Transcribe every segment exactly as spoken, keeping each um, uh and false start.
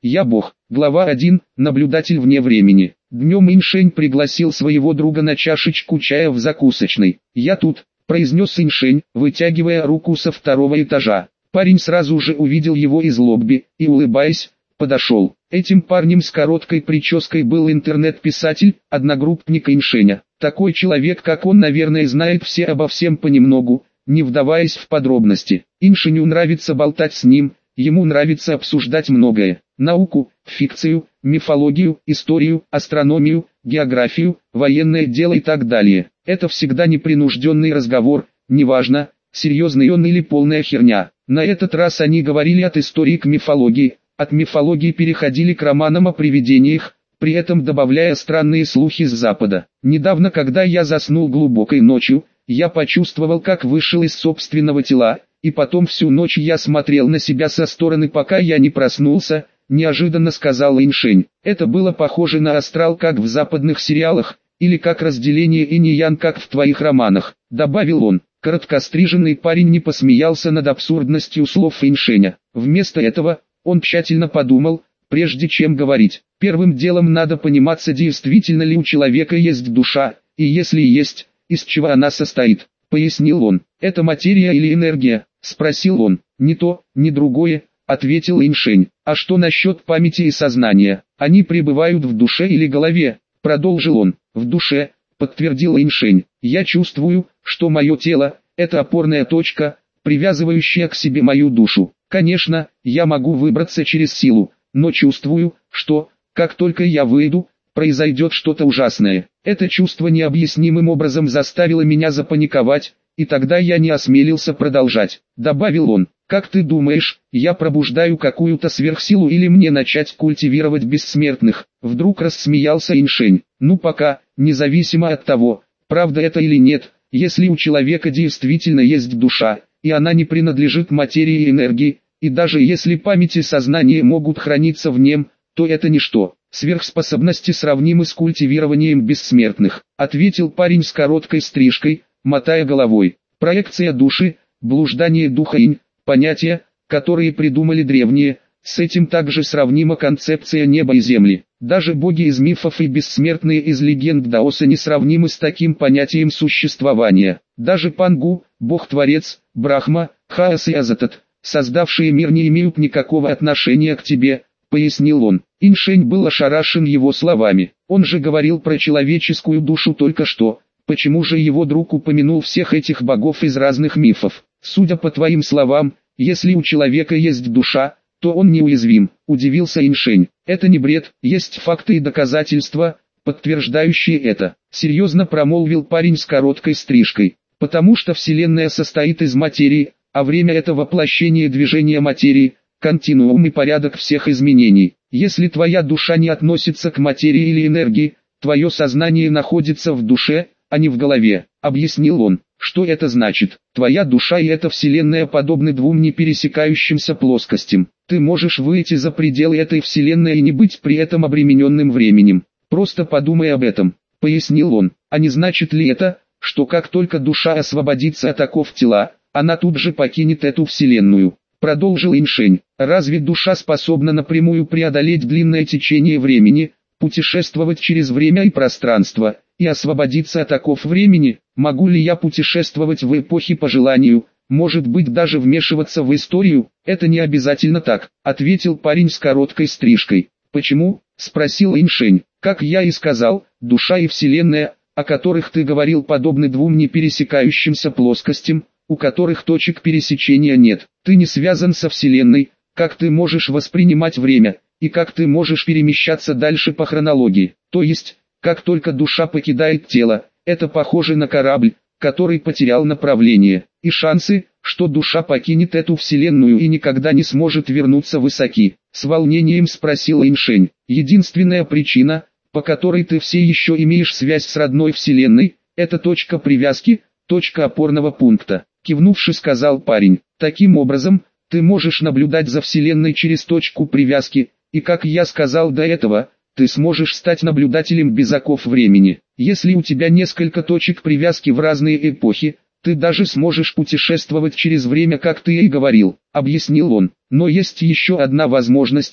Я Бог. Глава один. Наблюдатель вне времени. Днем Иншень пригласил своего друга на чашечку чая в закусочной. «Я тут», — произнес Иншень, вытягивая руку со второго этажа. Парень сразу же увидел его из лобби, и, улыбаясь, подошел. Этим парнем с короткой прической был интернет-писатель, одногруппник Иншеня. Такой человек, как он, наверное, знает все обо всем понемногу, не вдаваясь в подробности. Иншеню нравится болтать с ним, ему нравится обсуждать многое. Науку, фикцию, мифологию, историю, астрономию, географию, военное дело и так далее. Это всегда непринужденный разговор, неважно, серьезный он или полная херня. На этот раз они говорили от истории к мифологии, от мифологии переходили к романам о привидениях, при этом добавляя странные слухи с Запада. Недавно, когда я заснул глубокой ночью, я почувствовал, как вышел из собственного тела, и потом всю ночь я смотрел на себя со стороны, пока я не проснулся, неожиданно сказал Иншень. Это было похоже на астрал, как в западных сериалах, или как разделение инь и ян, как в твоих романах, добавил он. Короткостриженный парень не посмеялся над абсурдностью слов Иншеня. Вместо этого, он тщательно подумал, прежде чем говорить. Первым делом надо пониматься, действительно ли у человека есть душа, и если есть, из чего она состоит, пояснил он. Это материя или энергия, спросил он. Не то, ни другое, ответил Иншень. А что насчет памяти и сознания? Они пребывают в душе или голове, продолжил он. В душе, подтвердил Иншень. Я чувствую, что мое тело – это опорная точка, привязывающая к себе мою душу. Конечно, я могу выбраться через силу, но чувствую, что, как только я выйду, произойдет что-то ужасное. Это чувство необъяснимым образом заставило меня запаниковать, и тогда я не осмелился продолжать. Добавил он. Как ты думаешь, я пробуждаю какую-то сверхсилу или мне начать культивировать бессмертных? Вдруг рассмеялся Иншень. Ну пока, независимо от того, правда это или нет, если у человека действительно есть душа, и она не принадлежит материи и энергии, и даже если память и сознание могут храниться в нем, то это ничто. Сверхспособности сравнимы с культивированием бессмертных, ответил парень с короткой стрижкой, мотая головой. Проекция души, блуждание духа инь, понятия, которые придумали древние, с этим также сравнима концепция неба и земли. Даже боги из мифов и бессмертные из легенд даоса не сравнимы с таким понятием существования. Даже Пангу, бог-творец, Брахма, Хаос и Азатат, создавшие мир, не имеют никакого отношения к тебе, пояснил он. Иншень был ошарашен его словами. Он же говорил про человеческую душу только что. Почему же его друг упомянул всех этих богов из разных мифов? Судя по твоим словам, если у человека есть душа, то он неуязвим, удивился Иншень. Это не бред, есть факты и доказательства, подтверждающие это. Серьезно промолвил парень с короткой стрижкой. Потому что Вселенная состоит из материи, а время это воплощение движения материи, континуум и порядок всех изменений. Если твоя душа не относится к материи или энергии, твое сознание находится в душе, а не в голове, объяснил он. Что это значит? Твоя душа и эта вселенная подобны двум не пересекающимся плоскостям. Ты можешь выйти за пределы этой вселенной и не быть при этом обремененным временем. Просто подумай об этом, пояснил он. А не значит ли это, что как только душа освободится от оков тела, она тут же покинет эту вселенную? Продолжил Иншень. Разве душа способна напрямую преодолеть длинное течение времени, путешествовать через время и пространство, и освободиться от оков времени? Могу ли я путешествовать в эпохе по желанию, может быть даже вмешиваться в историю? Это не обязательно так, ответил парень с короткой стрижкой. Почему? Спросил Иншень. Как я и сказал, душа и вселенная, о которых ты говорил, подобны двум не пересекающимся плоскостям, у которых точек пересечения нет. Ты не связан со вселенной, как ты можешь воспринимать время, и как ты можешь перемещаться дальше по хронологии. То есть, как только душа покидает тело, это похоже на корабль, который потерял направление, и шансы, что душа покинет эту вселенную и никогда не сможет вернуться, высоки. С волнением спросил Иншень. Единственная причина, по которой ты все еще имеешь связь с родной вселенной, это точка привязки, точка опорного пункта. Кивнувши, сказал парень. Таким образом, ты можешь наблюдать за вселенной через точку привязки, и как я сказал до этого, ты сможешь стать наблюдателем без оков времени. Если у тебя несколько точек привязки в разные эпохи, ты даже сможешь путешествовать через время, как ты и говорил, объяснил он. Но есть еще одна возможность,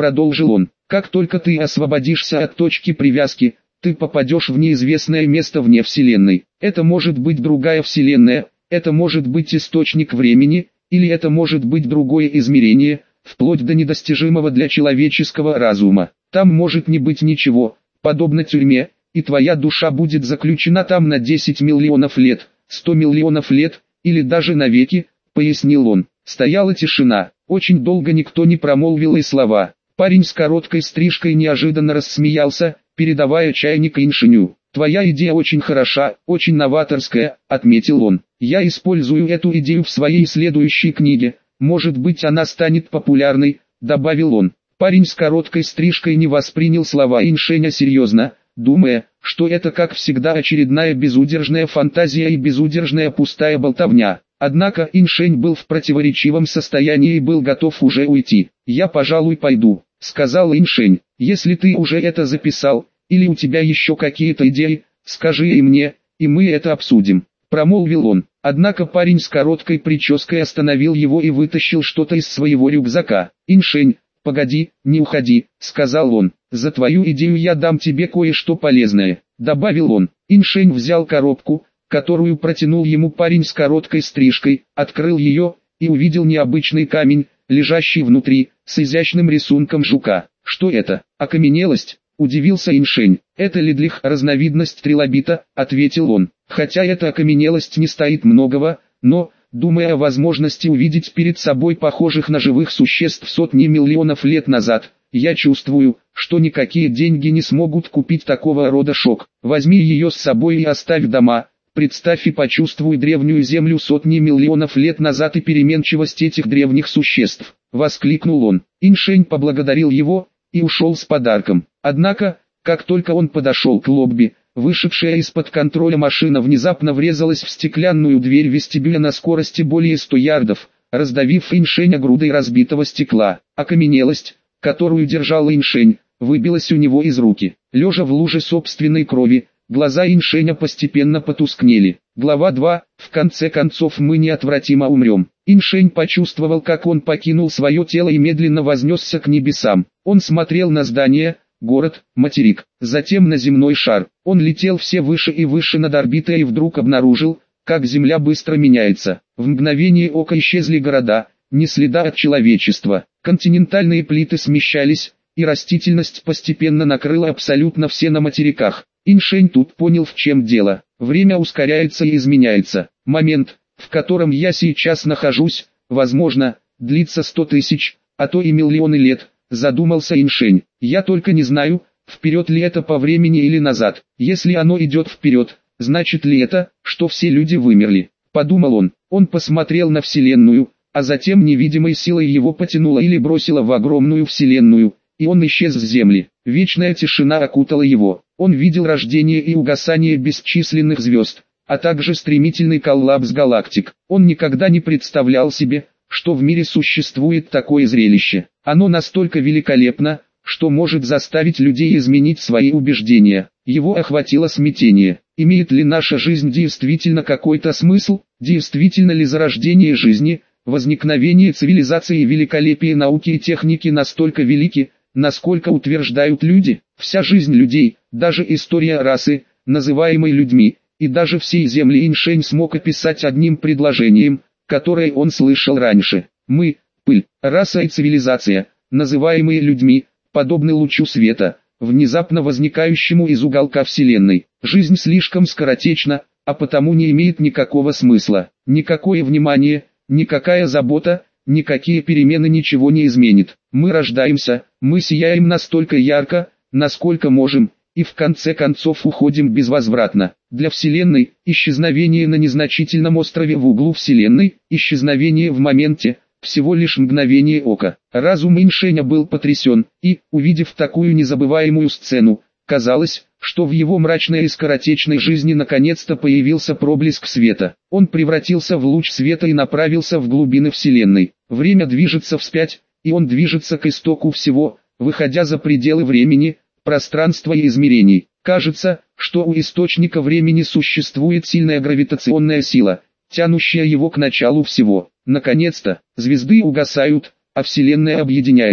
продолжил он. Как только ты освободишься от точки привязки, ты попадешь в неизвестное место вне Вселенной. Это может быть другая Вселенная, это может быть источник времени, или это может быть другое измерение, вплоть до недостижимого для человеческого разума. Там может не быть ничего, подобно тюрьме, и твоя душа будет заключена там на десять миллионов лет, сто миллионов лет, или даже навеки, пояснил он. Стояла тишина, очень долго никто не промолвил и слова. Парень с короткой стрижкой неожиданно рассмеялся, передавая чайник Иншеню. «Твоя идея очень хороша, очень новаторская», — отметил он. «Я использую эту идею в своей следующей книге, может быть она станет популярной», — добавил он. Парень с короткой стрижкой не воспринял слова Иншеня серьезно, думая, что это как всегда очередная безудержная фантазия и безудержная пустая болтовня. Однако Иншень был в противоречивом состоянии и был готов уже уйти. «Я, пожалуй, пойду», — сказал Иншень. «Если ты уже это записал, или у тебя еще какие-то идеи, скажи и мне, и мы это обсудим», — промолвил он. Однако парень с короткой прической остановил его и вытащил что-то из своего рюкзака. «Иншень, погоди, не уходи», — сказал он. «За твою идею я дам тебе кое-что полезное», — добавил он. Иншень взял коробку, которую протянул ему парень с короткой стрижкой, открыл ее, и увидел необычный камень, лежащий внутри, с изящным рисунком жука. «Что это? Окаменелость?» — удивился Иншень. «Это ледлих, разновидность трилобита», — ответил он. «Хотя эта окаменелость не стоит многого, но, думая о возможности увидеть перед собой похожих на живых существ сотни миллионов лет назад, я чувствую, что никакие деньги не смогут купить такого рода шок. Возьми ее с собой и оставь дома». Представь и почувствуй древнюю землю сотни миллионов лет назад и переменчивость этих древних существ, — воскликнул он. Иншень поблагодарил его и ушел с подарком. Однако, как только он подошел к лобби, вышедшая из-под контроля машина внезапно врезалась в стеклянную дверь вестибюля на скорости более ста ярдов, раздавив Иншеня грудой разбитого стекла. Окаменелость, которую держал Иншень, выбилась у него из руки. Лежа в луже собственной крови, глаза Иншеня постепенно потускнели. Глава два. В конце концов мы неотвратимо умрем. Иншень почувствовал, как он покинул свое тело и медленно вознесся к небесам. Он смотрел на здание, город, материк, затем на земной шар. Он летел все выше и выше над орбитой и вдруг обнаружил, как Земля быстро меняется. В мгновение ока исчезли города, ни следа от человечества. Континентальные плиты смещались, и растительность постепенно накрыла абсолютно все на материках. Иншень тут понял, в чем дело. Время ускоряется и изменяется. Момент, в котором я сейчас нахожусь, возможно, длится сто тысяч, а то и миллионы лет, задумался Иншень. Я только не знаю, вперед ли это по времени или назад. Если оно идет вперед, значит ли это, что все люди вымерли? Подумал он. Он посмотрел на Вселенную, а затем невидимой силой его потянуло или бросило в огромную Вселенную, и он исчез с Земли. Вечная тишина окутала его. Он видел рождение и угасание бесчисленных звезд, а также стремительный коллапс галактик. Он никогда не представлял себе, что в мире существует такое зрелище. Оно настолько великолепно, что может заставить людей изменить свои убеждения. Его охватило смятение. Имеет ли наша жизнь действительно какой-то смысл? Действительно ли зарождение жизни, возникновение цивилизации и великолепие науки и техники настолько велики, насколько утверждают люди? Вся жизнь людей, даже история расы, называемой людьми, и даже всей Земли Иншень смог описать одним предложением, которое он слышал раньше. Мы, пыль, раса и цивилизация, называемые людьми, подобны лучу света, внезапно возникающему из уголка Вселенной. Жизнь слишком скоротечна, а потому не имеет никакого смысла. Никакое внимание, никакая забота, никакие перемены ничего не изменит. Мы рождаемся, мы сияем настолько ярко, насколько можем, и в конце концов уходим безвозвратно. Для Вселенной, исчезновение на незначительном острове в углу Вселенной, исчезновение в моменте, всего лишь мгновение ока. Разум Иншеня был потрясен, и, увидев такую незабываемую сцену, казалось, что в его мрачной и скоротечной жизни наконец-то появился проблеск света. Он превратился в луч света и направился в глубины Вселенной. Время движется вспять, и он движется к истоку всего, выходя за пределы времени, пространства и измерений. Кажется, что у источника времени существует сильная гравитационная сила, тянущая его к началу всего. Наконец-то, звезды угасают, а Вселенная объединяется.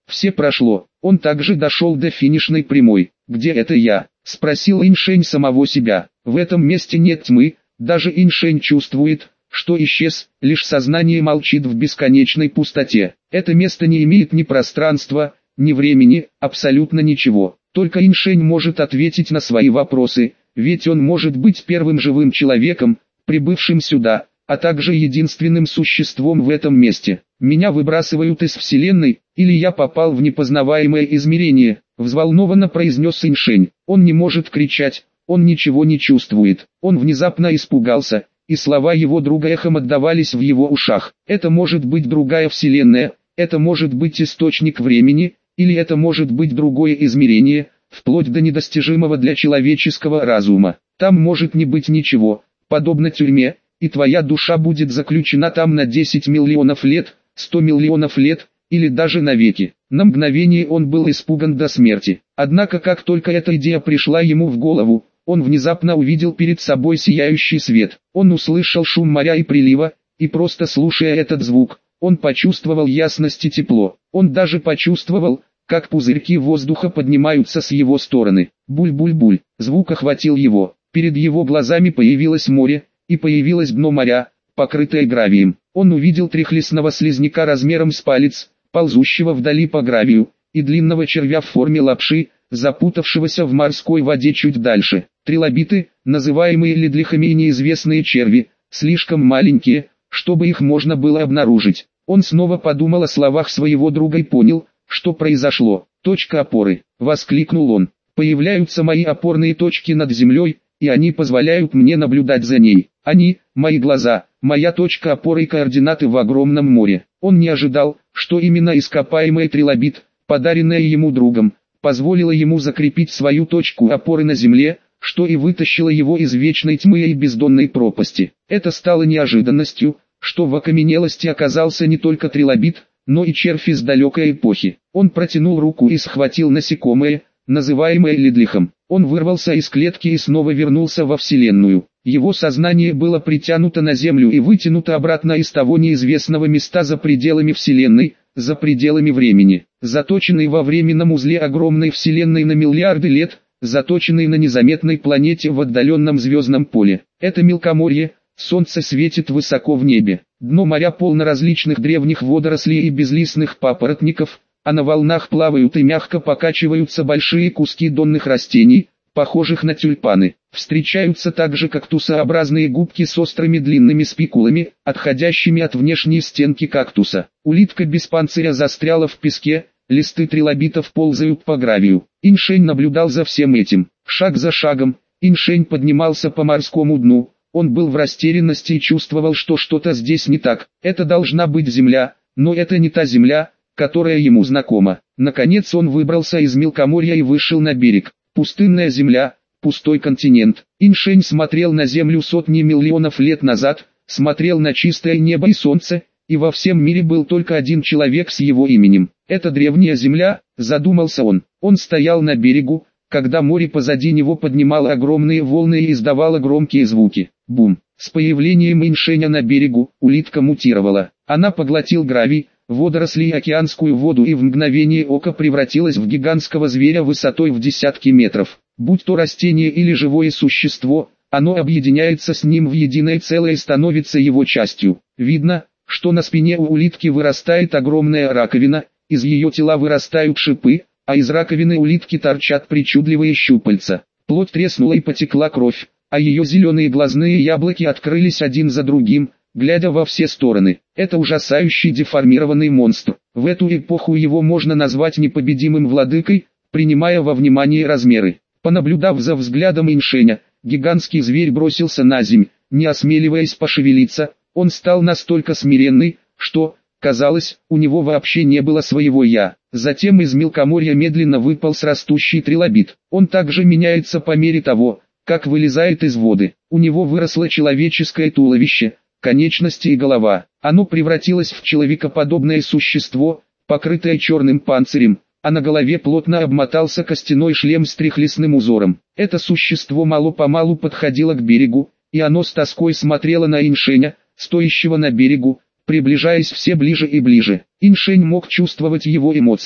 Все прошло. Он также дошел до финишной прямой. «Где это я?» – спросил Иншень самого себя. В этом месте нет тьмы, даже Иншень чувствует, что исчез, лишь сознание молчит в бесконечной пустоте. Это место не имеет ни пространства, ни времени, абсолютно ничего. Только Иншень может ответить на свои вопросы, ведь он может быть первым живым человеком, прибывшим сюда, а также единственным существом в этом месте. «Меня выбрасывают из Вселенной, или я попал в непознаваемое измерение», – взволнованно произнес Иншень. Он не может кричать, он ничего не чувствует. Он внезапно испугался, и слова его друга эхом отдавались в его ушах. «Это может быть другая Вселенная, это может быть источник времени, или это может быть другое измерение, вплоть до недостижимого для человеческого разума. Там может не быть ничего, подобно тюрьме, и твоя душа будет заключена там на десять миллионов лет, сто миллионов лет, или даже навеки». На мгновение он был испуган до смерти. Однако как только эта идея пришла ему в голову, он внезапно увидел перед собой сияющий свет. Он услышал шум моря и прилива, и просто слушая этот звук, он почувствовал ясность и тепло. Он даже почувствовал, как пузырьки воздуха поднимаются с его стороны. Буль-буль-буль, звук охватил его. Перед его глазами появилось море, и появилось дно моря, покрытое гравием. Он увидел трехлистного слизняка размером с палец, ползущего вдали по гравию, и длинного червя в форме лапши, запутавшегося в морской воде чуть дальше. Трилобиты, называемые ледлихами и неизвестные черви, слишком маленькие, чтобы их можно было обнаружить. Он снова подумал о словах своего друга и понял, что произошло. «Точка опоры», — воскликнул он. «Появляются мои опорные точки над землей, и они позволяют мне наблюдать за ней. Они, мои глаза, моя точка опоры и координаты в огромном море». Он не ожидал, что именно ископаемый трилобит, подаренное ему другом, позволило ему закрепить свою точку опоры на земле, что и вытащило его из вечной тьмы и бездонной пропасти. Это стало неожиданностью, что в окаменелости оказался не только трилобит, но и червь из далекой эпохи. Он протянул руку и схватил насекомое, называемое ледлихом. Он вырвался из клетки и снова вернулся во Вселенную. Его сознание было притянуто на Землю и вытянуто обратно из того неизвестного места за пределами Вселенной, за пределами времени. Заточенный во временном узле огромной Вселенной на миллиарды лет, заточенный на незаметной планете в отдаленном звездном поле. Это мелкоморье, солнце светит высоко в небе. Дно моря полно различных древних водорослей и безлистных папоротников, а на волнах плавают и мягко покачиваются большие куски донных растений, похожих на тюльпаны. Встречаются также кактусообразные губки с острыми длинными спикулами, отходящими от внешней стенки кактуса. Улитка без панциря застряла в песке, листы трилобитов ползают по гравию. Иншень наблюдал за всем этим. Шаг за шагом, Иншень поднимался по морскому дну. Он был в растерянности и чувствовал, что что-то здесь не так. Это должна быть земля, но это не та земля, которая ему знакома. Наконец он выбрался из мелкоморья и вышел на берег. Пустынная земля, пустой континент. Иншень смотрел на землю сотни миллионов лет назад, смотрел на чистое небо и солнце, и во всем мире был только один человек с его именем. Это древняя земля, задумался он. Он стоял на берегу, когда море позади него поднимало огромные волны и издавало громкие звуки. Бум! С появлением Иншеня на берегу, улитка мутировала. Она поглотила гравий, водоросли и океанскую воду и в мгновение ока превратилась в гигантского зверя высотой в десятки метров. Будь то растение или живое существо, оно объединяется с ним в единое целое и становится его частью. Видно, что на спине у улитки вырастает огромная раковина, из ее тела вырастают шипы, а из раковины улитки торчат причудливые щупальца. Плоть треснула и потекла кровь, а ее зеленые глазные яблоки открылись один за другим, глядя во все стороны. Это ужасающий деформированный монстр. В эту эпоху его можно назвать непобедимым владыкой, принимая во внимание размеры. Понаблюдав за взглядом Иншеня, гигантский зверь бросился на земь, не осмеливаясь пошевелиться. Он стал настолько смиренный, что, казалось, у него вообще не было своего «я». Затем из мелкоморья медленно выполз растущий трилобит. Он также меняется по мере того, как вылезает из воды. У него выросло человеческое туловище, конечности и голова. Оно превратилось в человекоподобное существо, покрытое черным панцирем, а на голове плотно обмотался костяной шлем с трехлистным узором. Это существо мало-помалу подходило к берегу, и оно с тоской смотрело на Иншеня, стоящего на берегу, приближаясь все ближе и ближе. Иншень мог чувствовать его эмоции.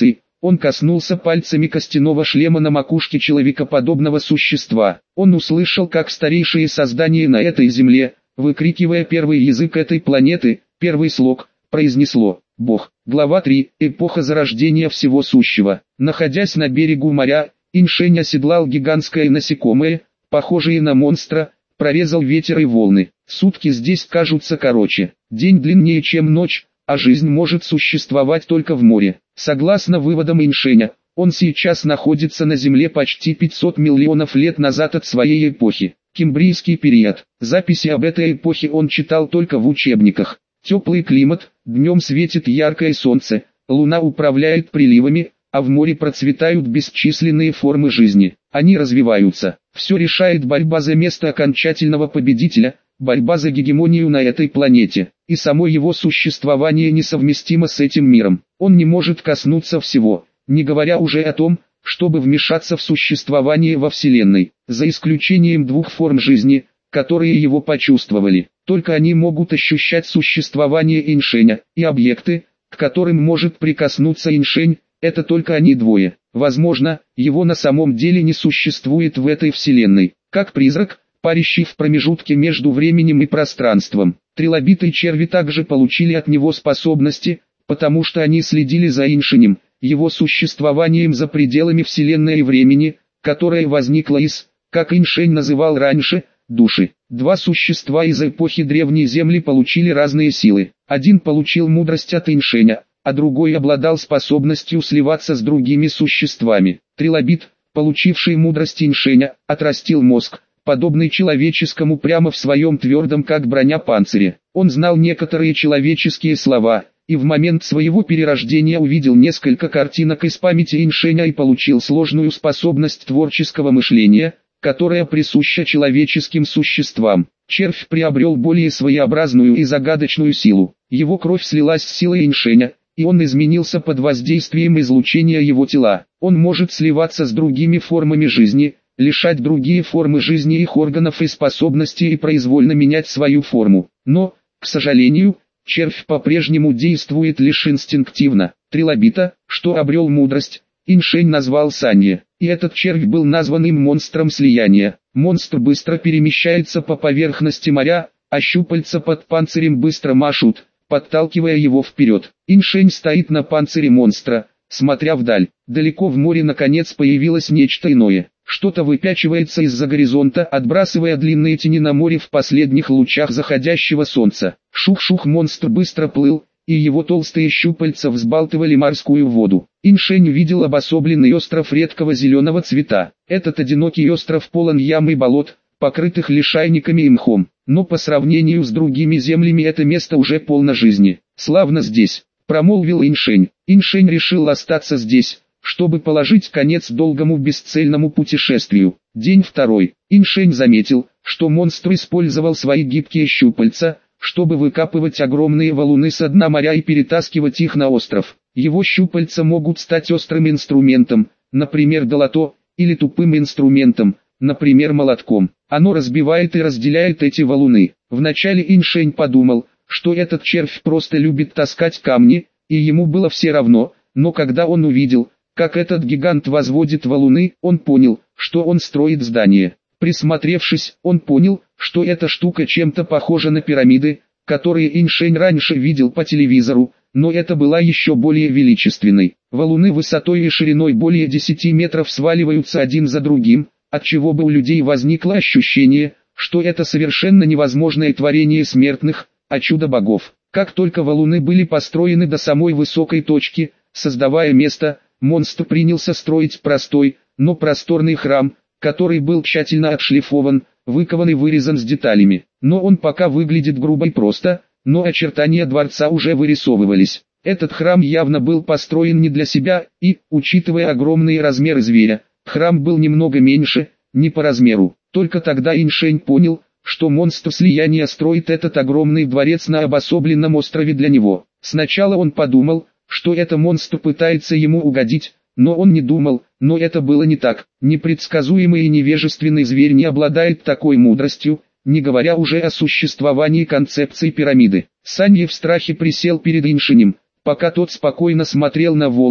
Он коснулся пальцами костяного шлема на макушке человекоподобного существа. Он услышал, как старейшие создания на этой земле, выкрикивая первый язык этой планеты, первый слог, произнесло: «Бог». Глава три. Эпоха зарождения всего сущего. Находясь на берегу моря, Иншень оседлал гигантское насекомое, похожее на монстра, прорезал ветер и волны. Сутки здесь кажутся короче, день длиннее, чем ночь, а жизнь может существовать только в море. Согласно выводам Иншеня, он сейчас находится на Земле почти пятьсот миллионов лет назад от своей эпохи. Кембрийский период. Записи об этой эпохе он читал только в учебниках. Теплый климат, днем светит яркое солнце, луна управляет приливами, а в море процветают бесчисленные формы жизни. Они развиваются. Все решает борьба за место окончательного победителя, борьба за гегемонию на этой планете. И само его существование несовместимо с этим миром. Он не может коснуться всего, не говоря уже о том, чтобы вмешаться в существование во Вселенной, за исключением двух форм жизни, которые его почувствовали. Только они могут ощущать существование Иншеня, и объекты, к которым может прикоснуться Иншень, это только они двое. Возможно, его на самом деле не существует в этой вселенной, как призрак, парящий в промежутке между временем и пространством. Трилобиты черви также получили от него способности, потому что они следили за Иншенем, его существованием за пределами вселенной и времени, которое возникло из, как Иншень называл раньше, души. Два существа из эпохи Древней Земли получили разные силы. Один получил мудрость от Иншеня, а другой обладал способностью сливаться с другими существами. Трилобит, получивший мудрость Иншеня, отрастил мозг, подобный человеческому прямо в своем твердом как броня панцире. Он знал некоторые человеческие слова, и в момент своего перерождения увидел несколько картинок из памяти Иншеня и получил сложную способность творческого мышления, которая присуща человеческим существам. Червь приобрел более своеобразную и загадочную силу. Его кровь слилась с силой Иншеня, и он изменился под воздействием излучения его тела. Он может сливаться с другими формами жизни, лишать другие формы жизни их органов и способностей и произвольно менять свою форму. Но, к сожалению, червь по-прежнему действует лишь инстинктивно. Трилобита, что обрел мудрость, Иншень назвал Санье, и этот червь был назван им монстром слияния. Монстр быстро перемещается по поверхности моря, а щупальца под панцирем быстро машут, подталкивая его вперед. Иншень стоит на панцире монстра, смотря вдаль. Далеко в море наконец появилось нечто иное. Что-то выпячивается из-за горизонта, отбрасывая длинные тени на море в последних лучах заходящего солнца. Шух-шух, монстр быстро плыл, и его толстые щупальца взбалтывали морскую воду. Иншень увидел обособленный остров редкого зеленого цвета. Этот одинокий остров полон ям и болот, покрытых лишайниками и мхом. Но по сравнению с другими землями это место уже полно жизни. «Славно здесь», — промолвил Иншень. Иншень решил остаться здесь, чтобы положить конец долгому бесцельному путешествию. День второй. Иншень заметил, что монстр использовал свои гибкие щупальца, чтобы выкапывать огромные валуны со дна моря и перетаскивать их на остров. Его щупальца могут стать острым инструментом, например долото, или тупым инструментом, например молотком. Оно разбивает и разделяет эти валуны. Вначале Иншень подумал, что этот червь просто любит таскать камни, и ему было все равно, но когда он увидел, как этот гигант возводит валуны, он понял, что он строит здание. Присмотревшись, он понял, что эта штука чем-то похожа на пирамиды, которые Иншень раньше видел по телевизору, но это была еще более величественной. Валуны высотой и шириной более десяти метров сваливаются один за другим, отчего бы у людей возникло ощущение, что это совершенно невозможное творение смертных, а чудо богов. Как только валуны были построены до самой высокой точки, создавая место, монстр принялся строить простой, но просторный храм, который был тщательно отшлифован, выкован и вырезан с деталями. Но он пока выглядит грубо и просто, но очертания дворца уже вырисовывались. Этот храм явно был построен не для себя, и, учитывая огромные размеры зверя, храм был немного меньше, не по размеру. Только тогда Иншень понял, что монстр слияния строит этот огромный дворец на обособленном острове для него. Сначала он подумал, что это монстр пытается ему угодить, но он не думал, но это было не так. Непредсказуемый и невежественный зверь не обладает такой мудростью, не говоря уже о существовании концепции пирамиды. Санье в страхе присел перед Иншенем, пока тот спокойно смотрел на волны,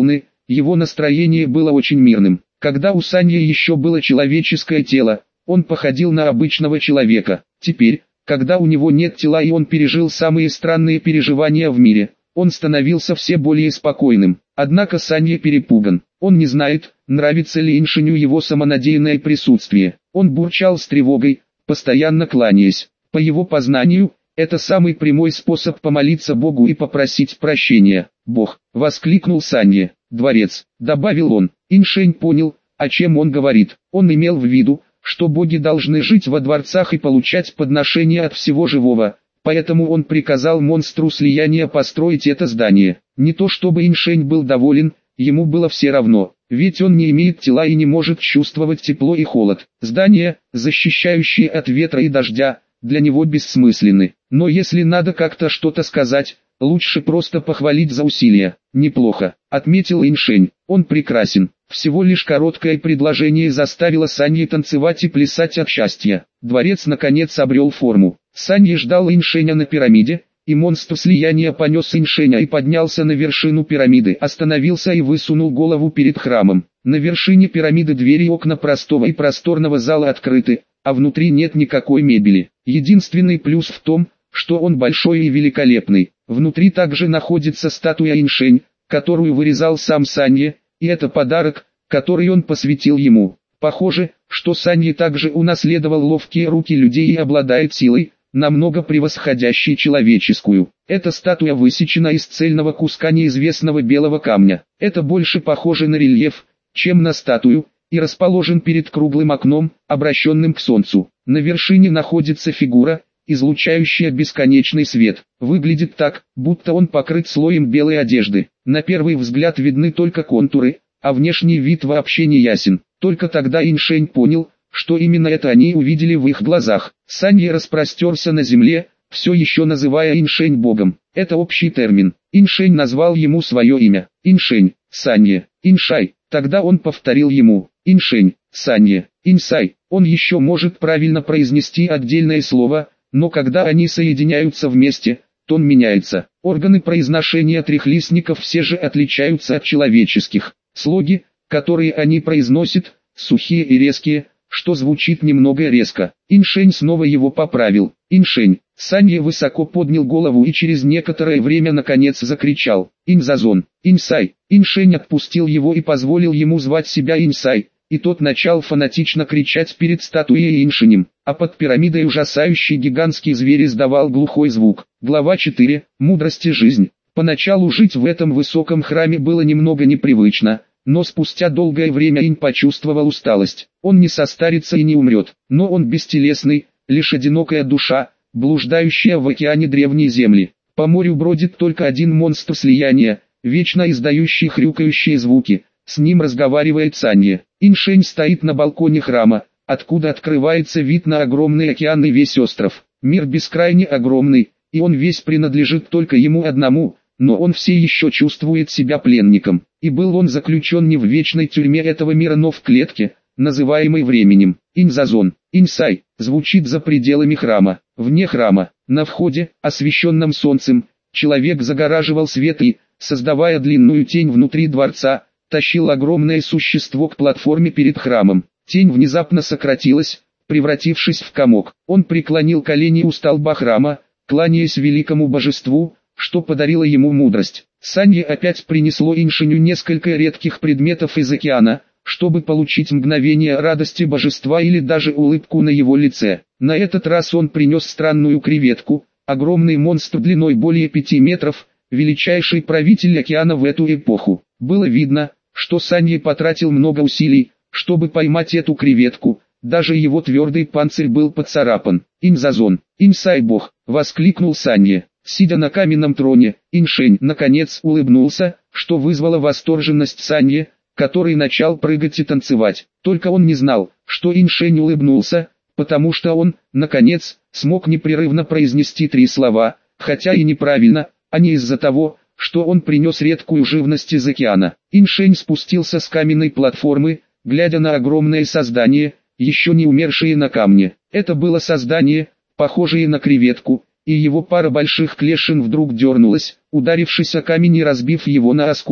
его настроение было очень мирным. Когда у Саньи еще было человеческое тело, он походил на обычного человека. Теперь, когда у него нет тела и он пережил самые странные переживания в мире, он становился все более спокойным. Однако Санья перепуган. Он не знает, нравится ли Иншеню его самонадеянное присутствие. Он бурчал с тревогой, постоянно кланяясь. По его познанию, это самый прямой способ помолиться Богу и попросить прощения. «Бог!» — воскликнул Санья. «Дворец!» — добавил он. Иншень понял, о чем он говорит. Он имел в виду, что боги должны жить во дворцах и получать подношения от всего живого, поэтому он приказал монстру слияния построить это здание. Не то чтобы Иншень был доволен, ему было все равно, ведь он не имеет тела и не может чувствовать тепло и холод. Здания, защищающие от ветра и дождя, для него бессмысленны. Но если надо как-то что-то сказать, лучше просто похвалить за усилия. «Неплохо», — отметил Иншень, — «он прекрасен». Всего лишь короткое предложение заставило Саньи танцевать и плясать от счастья. Дворец наконец обрел форму. Саньи ждал Иншеня на пирамиде, и монстр слияния понес Иншеня и поднялся на вершину пирамиды, остановился и высунул голову перед храмом. На вершине пирамиды двери и окна простого и просторного зала открыты, а внутри нет никакой мебели. Единственный плюс в том, что он большой и великолепный. Внутри также находится статуя Иншень, которую вырезал сам Санья, и это подарок, который он посвятил ему. Похоже, что Санья также унаследовал ловкие руки людей и обладает силой, намного превосходящей человеческую. Эта статуя высечена из цельного куска неизвестного белого камня. Это больше похоже на рельеф, чем на статую, и расположен перед круглым окном, обращенным к солнцу. На вершине находится фигура, излучающая бесконечный свет. Выглядит так, будто он покрыт слоем белой одежды. На первый взгляд видны только контуры, а внешний вид вообще не ясен. Только тогда Иншень понял, что именно это они увидели в их глазах. Санья распростерся на земле, все еще называя Иншень богом. Это общий термин. Иншень назвал ему свое имя. Иншень, Санья, Иншай. Тогда он повторил ему. Иншень, Санья, Инсай. Он еще может правильно произнести отдельное слово, но когда они соединяются вместе, тон меняется. Органы произношения трехлистников все же отличаются от человеческих. Слоги, которые они произносят, сухие и резкие, что звучит немного резко. Иншень снова его поправил. Иншень. Санья высоко поднял голову и через некоторое время наконец закричал. Инзазон. Инсай. Иншень отпустил его и позволил ему звать себя Инсай, и тот начал фанатично кричать перед статуей Иншенем, а под пирамидой ужасающий гигантский зверь издавал глухой звук. Глава четыре. Мудрость и жизнь. Поначалу жить в этом высоком храме было немного непривычно, но спустя долгое время Инь почувствовал усталость. Он не состарится и не умрет, но он бестелесный, лишь одинокая душа, блуждающая в океане древней земли. По морю бродит только один монстр слияния, вечно издающий хрюкающие звуки. С ним разговаривает Санья. Иншень стоит на балконе храма, откуда открывается вид на огромный океан и весь остров. Мир бескрайне огромный, и он весь принадлежит только ему одному, но он все еще чувствует себя пленником. И был он заключен не в вечной тюрьме этого мира, но в клетке, называемой временем. Инзазон, Инсай, звучит за пределами храма. Вне храма, на входе, освещенном солнцем, человек загораживал свет и, создавая длинную тень внутри дворца, тащил огромное существо к платформе перед храмом. Тень внезапно сократилась, превратившись в комок. Он преклонил колени у столба храма, кланяясь великому божеству, что подарило ему мудрость. Санье опять принесло Иншеню несколько редких предметов из океана, чтобы получить мгновение радости божества или даже улыбку на его лице. На этот раз он принес странную креветку, огромный монстр длиной более пяти метров, величайший правитель океана в эту эпоху. Было видно, что Санье потратил много усилий, чтобы поймать эту креветку, даже его твердый панцирь был поцарапан. «Инзазон, Инсай бог!» — воскликнул Санье. Сидя на каменном троне, Иншень наконец улыбнулся, что вызвало восторженность Санье, который начал прыгать и танцевать. Только он не знал, что Иншень улыбнулся, потому что он, наконец, смог непрерывно произнести три слова, хотя и неправильно, а не из-за того, что он принес редкую живность из океана. Иншень спустился с каменной платформы, глядя на огромное создание, еще не умершее на камне. Это было создание, похожее на креветку, и его пара больших клешин вдруг дернулась, ударившись о камень и разбив его на осколки.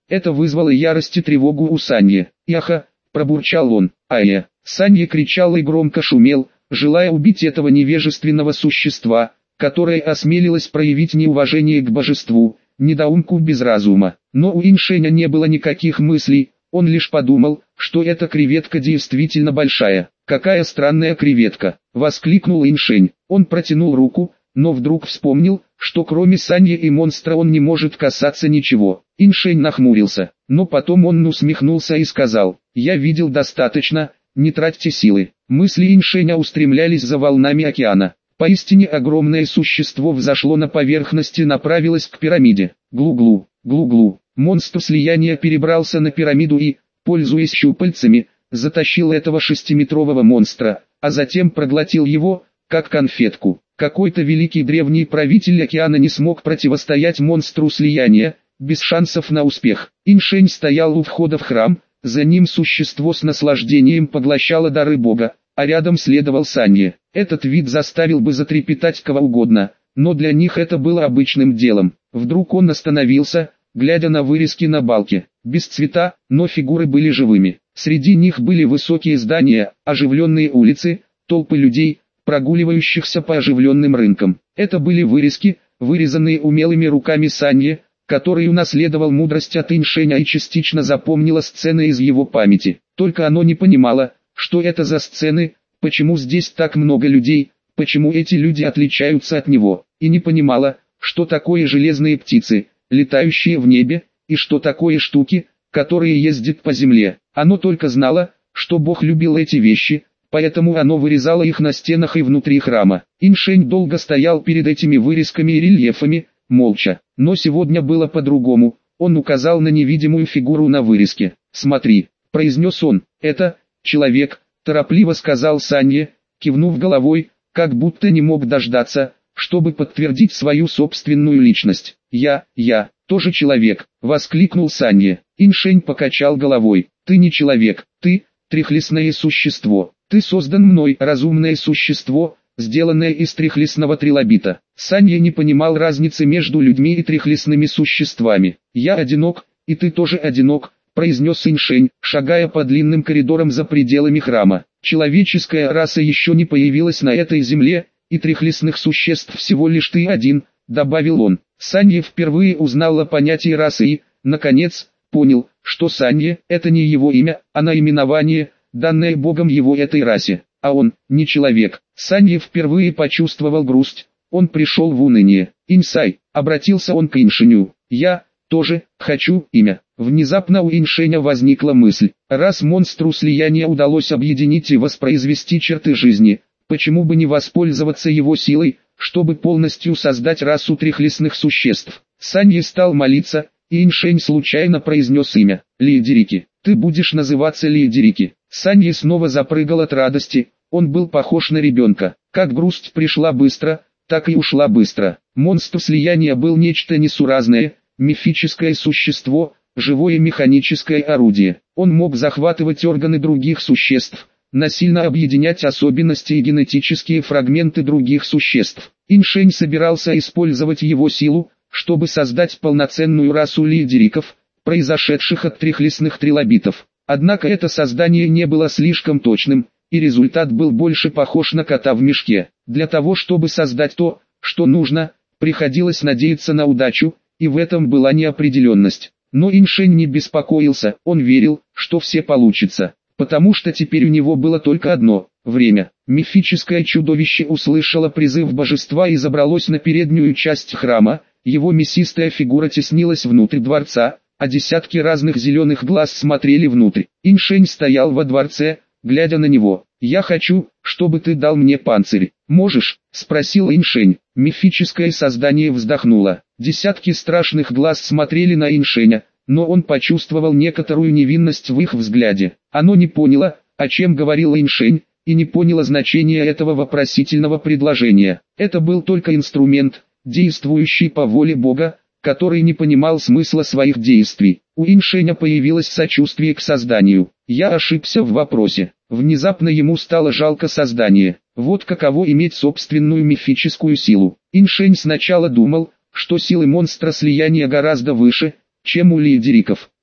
Это вызвало ярость и тревогу у Саньи. «Яха!» – пробурчал он. «Ая!» Санья кричал и громко шумел, желая убить этого невежественного существа, которое осмелилось проявить неуважение к божеству, недоумку без разума. Но у Иншеня не было никаких мыслей, он лишь подумал, что эта креветка действительно большая. «Какая странная креветка!» – воскликнул Иншень. Он протянул руку, но вдруг вспомнил, что кроме Саньи и монстра он не может касаться ничего. Иншень нахмурился, но потом он усмехнулся и сказал: «Я видел достаточно, не тратьте силы». Мысли Иншеня устремлялись за волнами океана. Поистине огромное существо взошло на поверхность и направилось к пирамиде. Глу-глу, глу-глу. Монстр слияния перебрался на пирамиду и, пользуясь щупальцами, затащил этого шестиметрового монстра, а затем проглотил его, как конфетку. Какой-то великий древний правитель океана не смог противостоять монстру слияния, без шансов на успех. Иншень стоял у входа в храм, за ним существо с наслаждением поглощало дары бога, а рядом следовал Санья. Этот вид заставил бы затрепетать кого угодно, но для них это было обычным делом. Вдруг он остановился, глядя на вырезки на балке. Без цвета, но фигуры были живыми. Среди них были высокие здания, оживленные улицы, толпы людей, прогуливающихся по оживленным рынкам. Это были вырезки, вырезанные умелыми руками Саньи, который унаследовал мудрость от Иншеня и частично запомнила сцены из его памяти. Только оно не понимало, что это за сцены, почему здесь так много людей, почему эти люди отличаются от него, и не понимала, что такое железные птицы, летающие в небе, и что такое штуки, которые ездят по земле. Оно только знало, что Бог любил эти вещи, поэтому оно вырезало их на стенах и внутри храма. Иншень долго стоял перед этими вырезками и рельефами, молча. Но сегодня было по-другому. Он указал на невидимую фигуру на вырезке. «Смотри», — произнес он, — «это человек», — торопливо сказал Санья, кивнув головой, как будто не мог дождаться, чтобы подтвердить свою собственную личность. «Я, я, тоже человек», — воскликнул Санья. Иншень покачал головой. «Ты не человек, ты — трехлистное существо. Ты создан мной, разумное существо, сделанное из трехлистного трилобита». Санья не понимал разницы между людьми и трехлистными существами. «Я одинок, и ты тоже одинок», — произнес Иншень, шагая по длинным коридорам за пределами храма. «Человеческая раса еще не появилась на этой земле, и трехлистных существ всего лишь ты один», — добавил он. Санья впервые узнал о понятии расы и, наконец, понял, что Санья — это не его имя, а наименование, данное Богом его этой расе, а он — не человек. Санья впервые почувствовал грусть, он пришел в уныние. «Инсай», — обратился он к Иншеню, — «я тоже хочу имя». Внезапно у Иншеня возникла мысль: раз монстру слияния удалось объединить и воспроизвести черты жизни, почему бы не воспользоваться его силой, чтобы полностью создать расу трехлистных существ? Санья стал молиться, и Иншень случайно произнес имя: «Лиедерики, ты будешь называться Лиедерики». Санья снова запрыгал от радости, он был похож на ребенка. Как грусть пришла быстро, так и ушла быстро. Монстр слияния был нечто несуразное, мифическое существо, живое механическое орудие. Он мог захватывать органы других существ, насильно объединять особенности и генетические фрагменты других существ. Иншень собирался использовать его силу, чтобы создать полноценную расу лиедериков, произошедших от трехлистных трилобитов. Однако это создание не было слишком точным, и результат был больше похож на кота в мешке. Для того, чтобы создать то, что нужно, приходилось надеяться на удачу, и в этом была неопределенность. Но Иншень не беспокоился, он верил, что все получится, потому что теперь у него было только одно – время. Мифическое чудовище услышало призыв божества и забралось на переднюю часть храма, его мясистая фигура теснилась внутрь дворца, а десятки разных зеленых глаз смотрели внутрь. Иншень стоял во дворце, глядя на него. «Я хочу, чтобы ты дал мне панцирь. Можешь?» – спросил Иншень. Мифическое создание вздохнуло. Десятки страшных глаз смотрели на Иншеня, но он почувствовал некоторую невинность в их взгляде. Оно не поняло, о чем говорил Иншень, и не поняло значения этого вопросительного предложения. Это был только инструмент, действующий по воле Бога, который не понимал смысла своих действий. У Иншеня появилось сочувствие к созданию. «Я ошибся в вопросе». Внезапно ему стало жалко создание. Вот каково иметь собственную мифическую силу. Иншень сначала думал, что силы монстра слияния гораздо выше, чем у лиедериков.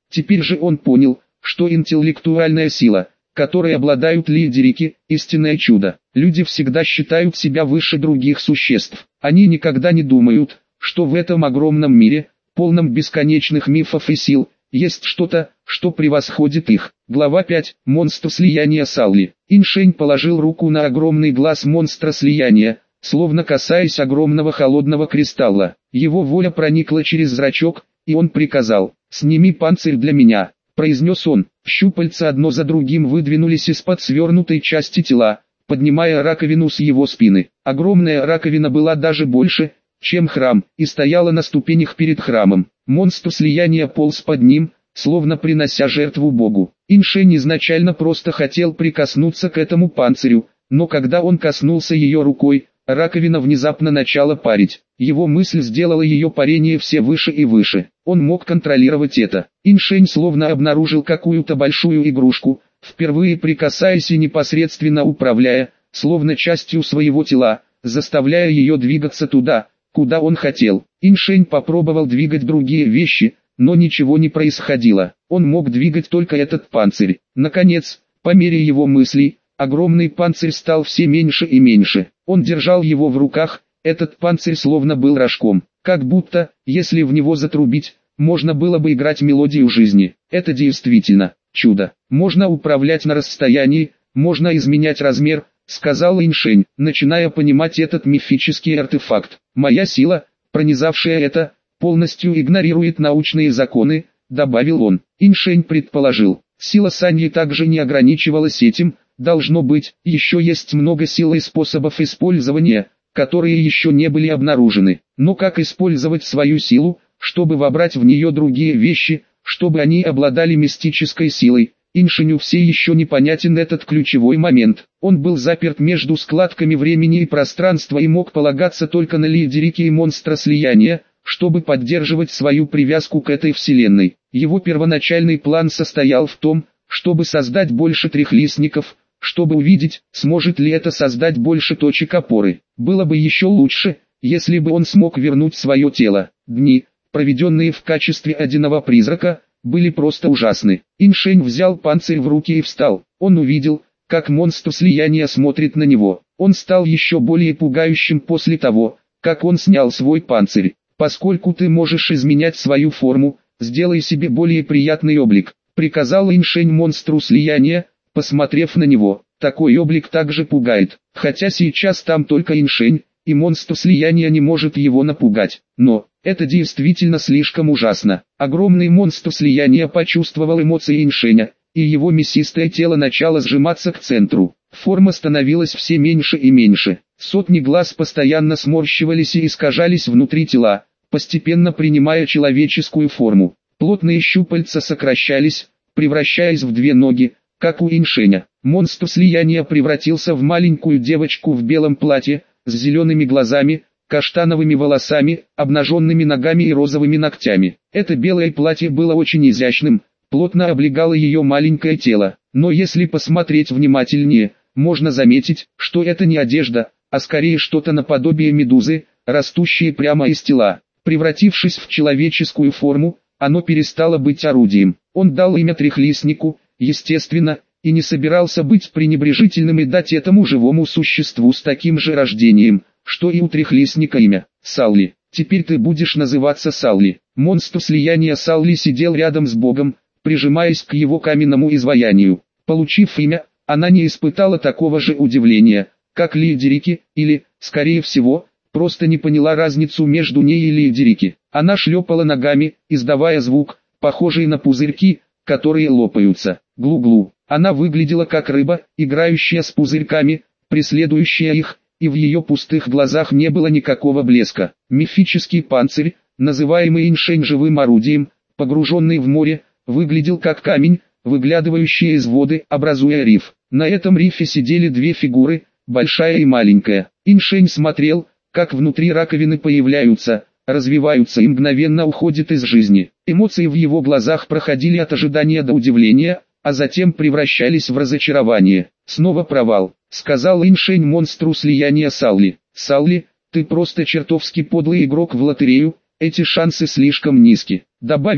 Теперь же он понял, что интеллектуальная сила, которой обладают лидерики, истинное чудо. Люди всегда считают себя выше других существ. Они никогда не думают, что в этом огромном мире, полном бесконечных мифов и сил, есть что-то, что превосходит их. Глава пять. Монстр слияния Салли. Иншень положил руку на огромный глаз монстра слияния, словно касаясь огромного холодного кристалла. Его воля проникла через зрачок, и он приказал: «Сними панцирь для меня», — произнес он. Щупальца одно за другим выдвинулись из-под свернутой части тела, поднимая раковину с его спины. Огромная раковина была даже больше, чем храм, и стояла на ступенях перед храмом. Монстр слияния полз под ним, словно принося жертву Богу. Иншень изначально просто хотел прикоснуться к этому панцирю, но когда он коснулся ее рукой, раковина внезапно начала парить. Его мысль сделала ее парение все выше и выше. Он мог контролировать это. Иншень словно обнаружил какую-то большую игрушку, впервые прикасаясь и непосредственно управляя, словно частью своего тела, заставляя ее двигаться туда, куда он хотел. Иншень попробовал двигать другие вещи, но ничего не происходило. Он мог двигать только этот панцирь. Наконец, по мере его мыслей, огромный панцирь стал все меньше и меньше. Он держал его в руках, этот панцирь словно был рожком. Как будто, если в него затрубить, можно было бы играть мелодию жизни. Это действительно чудо. Можно управлять на расстоянии, можно изменять размер, сказал Иншень, начиная понимать этот мифический артефакт. Моя сила, пронизавшая это, полностью игнорирует научные законы, добавил он. Иншень предположил, сила Саньи также не ограничивалась этим. Должно быть, еще есть много сил и способов использования, которые еще не были обнаружены. Но как использовать свою силу, чтобы вобрать в нее другие вещи, чтобы они обладали мистической силой? Иншеню все еще непонятен этот ключевой момент. Он был заперт между складками времени и пространства и мог полагаться только на лидерики и монстра слияния, чтобы поддерживать свою привязку к этой вселенной. Его первоначальный план состоял в том, чтобы создать больше трехлистников, чтобы увидеть, сможет ли это создать больше точек опоры. Было бы еще лучше, если бы он смог вернуть свое тело. Дни, проведенные в качестве одиного призрака, были просто ужасны. Иншень взял панцирь в руки и встал. Он увидел, как монстр слияния смотрит на него. Он стал еще более пугающим после того, как он снял свой панцирь. Поскольку ты можешь изменять свою форму, сделай себе более приятный облик, приказал Иншень монстру слияния, посмотрев на него. Такой облик также пугает, хотя сейчас там только Иншень, и монстр слияния не может его напугать. Но, это действительно слишком ужасно. Огромный монстр слияния почувствовал эмоции Иншеня, и его мясистое тело начало сжиматься к центру. Форма становилась все меньше и меньше. Сотни глаз постоянно сморщивались и искажались внутри тела, постепенно принимая человеческую форму. Плотные щупальца сокращались, превращаясь в две ноги, как у Иншеня. Монстр слияния превратился в маленькую девочку в белом платье, с зелеными глазами, каштановыми волосами, обнаженными ногами и розовыми ногтями. Это белое платье было очень изящным, плотно облегало ее маленькое тело. Но если посмотреть внимательнее, можно заметить, что это не одежда, а скорее что-то наподобие медузы, растущее прямо из тела. Превратившись в человеческую форму, оно перестало быть орудием. Он дал имя трехлистнику, естественно, и не собирался быть пренебрежительным и дать этому живому существу с таким же рождением, что и у трехлистника имя – Салли. Теперь ты будешь называться Салли. Монстр слияния Салли сидел рядом с Богом, прижимаясь к его каменному изваянию. Получив имя, она не испытала такого же удивления, как лидерики, или, скорее всего, просто не поняла разницу между ней и лидерики. Она шлепала ногами, издавая звук, похожий на пузырьки, которые лопаются. Глу-глу. Она выглядела как рыба, играющая с пузырьками, преследующая их, и в ее пустых глазах не было никакого блеска. Мифический панцирь, называемый Иншень живым орудием, погруженный в море, выглядел как камень, выглядывающий из воды, образуя риф. На этом рифе сидели две фигуры, большая и маленькая. Иншень смотрел, как внутри раковины появляются, развиваются и мгновенно уходят из жизни. Эмоции в его глазах проходили от ожидания до удивления, а затем превращались в разочарование. Снова провал, сказал Иншень монстру слияния Салли. Салли, ты просто чертовски подлый игрок в лотерею, эти шансы слишком низки, добавил он.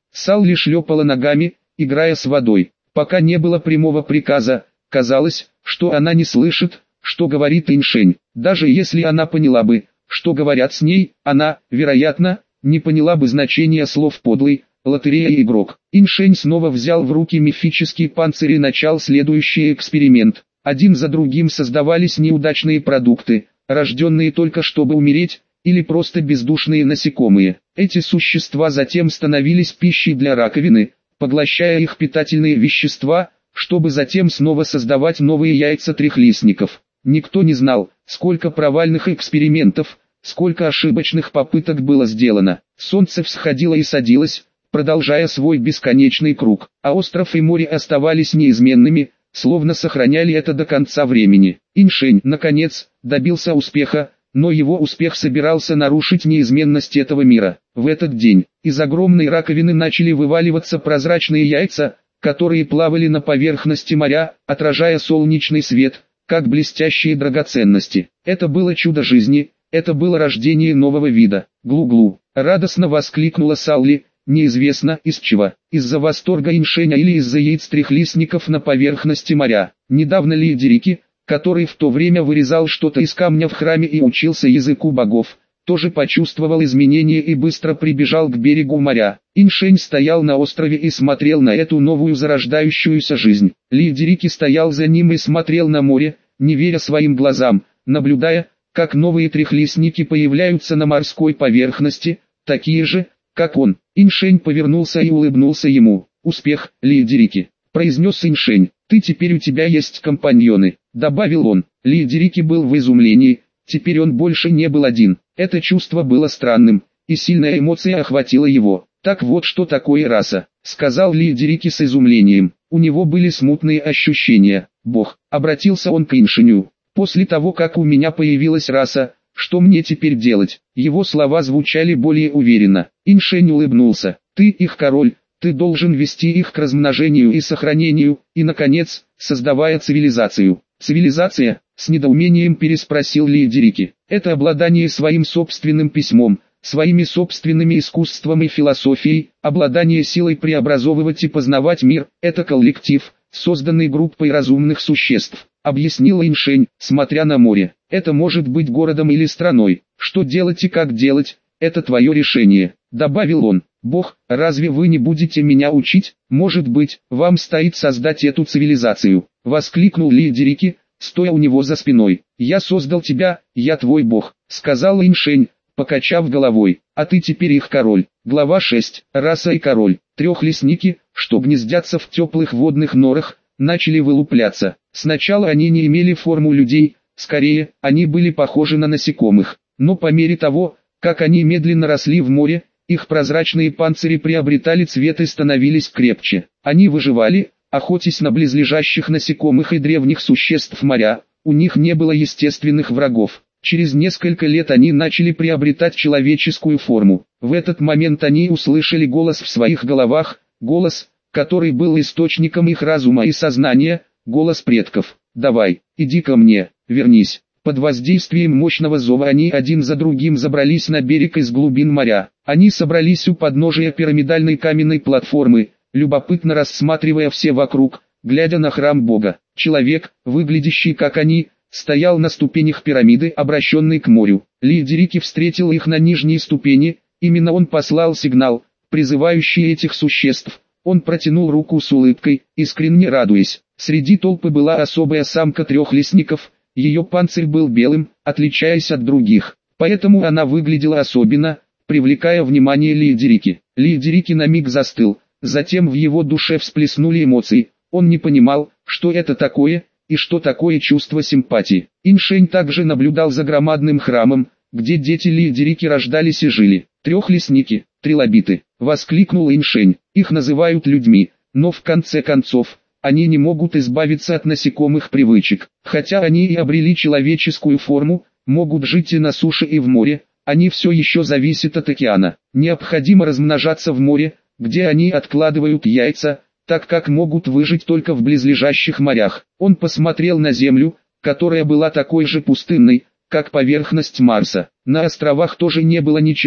Салли шлепала ногами, играя с водой. Пока не было прямого приказа, казалось, что она не слышит, что говорит Иншень. Даже если она поняла бы, что говорят с ней, она, вероятно, не поняла бы значения слов «подлый», «лотерея» и «игрок». Иншень снова взял в руки мифический панцирь и начал следующий эксперимент. Один за другим создавались неудачные продукты, рожденные только чтобы умереть, или просто бездушные насекомые. Эти существа затем становились пищей для раковины, поглощая их питательные вещества, чтобы затем снова создавать новые яйца трехлистников. Никто не знал, сколько провальных экспериментов, сколько ошибочных попыток было сделано. Солнце всходило и садилось, продолжая свой бесконечный круг, а остров и море оставались неизменными, словно сохраняли это до конца времени. Иншень, наконец, добился успеха, но его успех собирался нарушить неизменность этого мира. В этот день из огромной раковины начали вываливаться прозрачные яйца, которые плавали на поверхности моря, отражая солнечный свет, как блестящие драгоценности. Это было чудо жизни, это было рождение нового вида. Глу-глу, радостно воскликнула Салли, неизвестно из чего, из-за восторга Иншеня или из-за яиц трехлистников на поверхности моря. Недавно Лидерики, который в то время вырезал что-то из камня в храме и учился языку богов, тоже почувствовал изменения и быстро прибежал к берегу моря. Иншень стоял на острове и смотрел на эту новую зарождающуюся жизнь. Лидерики стоял за ним и смотрел на море, не веря своим глазам, наблюдая, как новые трехлистники появляются на морской поверхности, такие же, как он. Иншень повернулся и улыбнулся ему. «Успех, Лидерики», — произнес Иншень. «Ты теперь у тебя есть компаньоны», — добавил он. Лидерики был в изумлении, теперь он больше не был один. Это чувство было странным, и сильная эмоция охватила его. «Так вот что такое раса», — сказал Лидерики с изумлением. У него были смутные ощущения. «Бог», — обратился он к Иншеню. «После того, как у меня появилась раса, что мне теперь делать?» Его слова звучали более уверенно. Иншень улыбнулся. «Ты их король, ты должен вести их к размножению и сохранению, и, наконец, создавая цивилизацию». «Цивилизация?» — с недоумением переспросил Лидерики. «Это обладание своим собственным письмом, своими собственными искусством и философией, обладание силой преобразовывать и познавать мир, это коллектив, созданный группой разумных существ», — объяснил Иншень, смотря на море. «Это может быть городом или страной. Что делать и как делать, это твое решение», — добавил он. «Бог, разве вы не будете меня учить? Может быть, вам стоит создать эту цивилизацию?» — воскликнул Лидерики, стоя у него за спиной. «Я создал тебя, я твой бог», — сказал Иншень, покачав головой. «А ты теперь их король». Глава шесть. Раса и король. Трехлистники, что гнездятся в теплых водных норах, начали вылупляться. Сначала они не имели форму людей, скорее, они были похожи на насекомых. Но по мере того, как они медленно росли в море, их прозрачные панцири приобретали цвет и становились крепче. Они выживали, охотясь на близлежащих насекомых и древних существ моря. У них не было естественных врагов. Через несколько лет они начали приобретать человеческую форму. В этот момент они услышали голос в своих головах, голос, который был источником их разума и сознания, голос предков. «Давай, иди ко мне, вернись». Под воздействием мощного зова они один за другим забрались на берег из глубин моря. Они собрались у подножия пирамидальной каменной платформы, любопытно рассматривая все вокруг, глядя на храм Бога. Человек, выглядящий как они, стоял на ступенях пирамиды, обращенной к морю. Лидерики встретил их на нижней ступени, именно он послал сигнал, призывающий этих существ. Он протянул руку с улыбкой, искренне радуясь. Среди толпы была особая самка трехлистников. Ее панцирь был белым, отличаясь от других, поэтому она выглядела особенно, привлекая внимание Лидерики. Лидерики на миг застыл, затем в его душе всплеснули эмоции. Он не понимал, что это такое, и что такое чувство симпатии. Иншень также наблюдал за громадным храмом, где дети Лидерики рождались и жили. «Трехлистники, трилобиты», — воскликнул Иншень. «Их называют людьми, но в конце концов, они не могут избавиться от насекомых привычек. Хотя они и обрели человеческую форму, могут жить и на суше, и в море, они все еще зависят от океана. Необходимо размножаться в море, где они откладывают яйца, так как могут выжить только в близлежащих морях». Он посмотрел на Землю, которая была такой же пустынной, как поверхность Марса. На островах тоже не было ничего,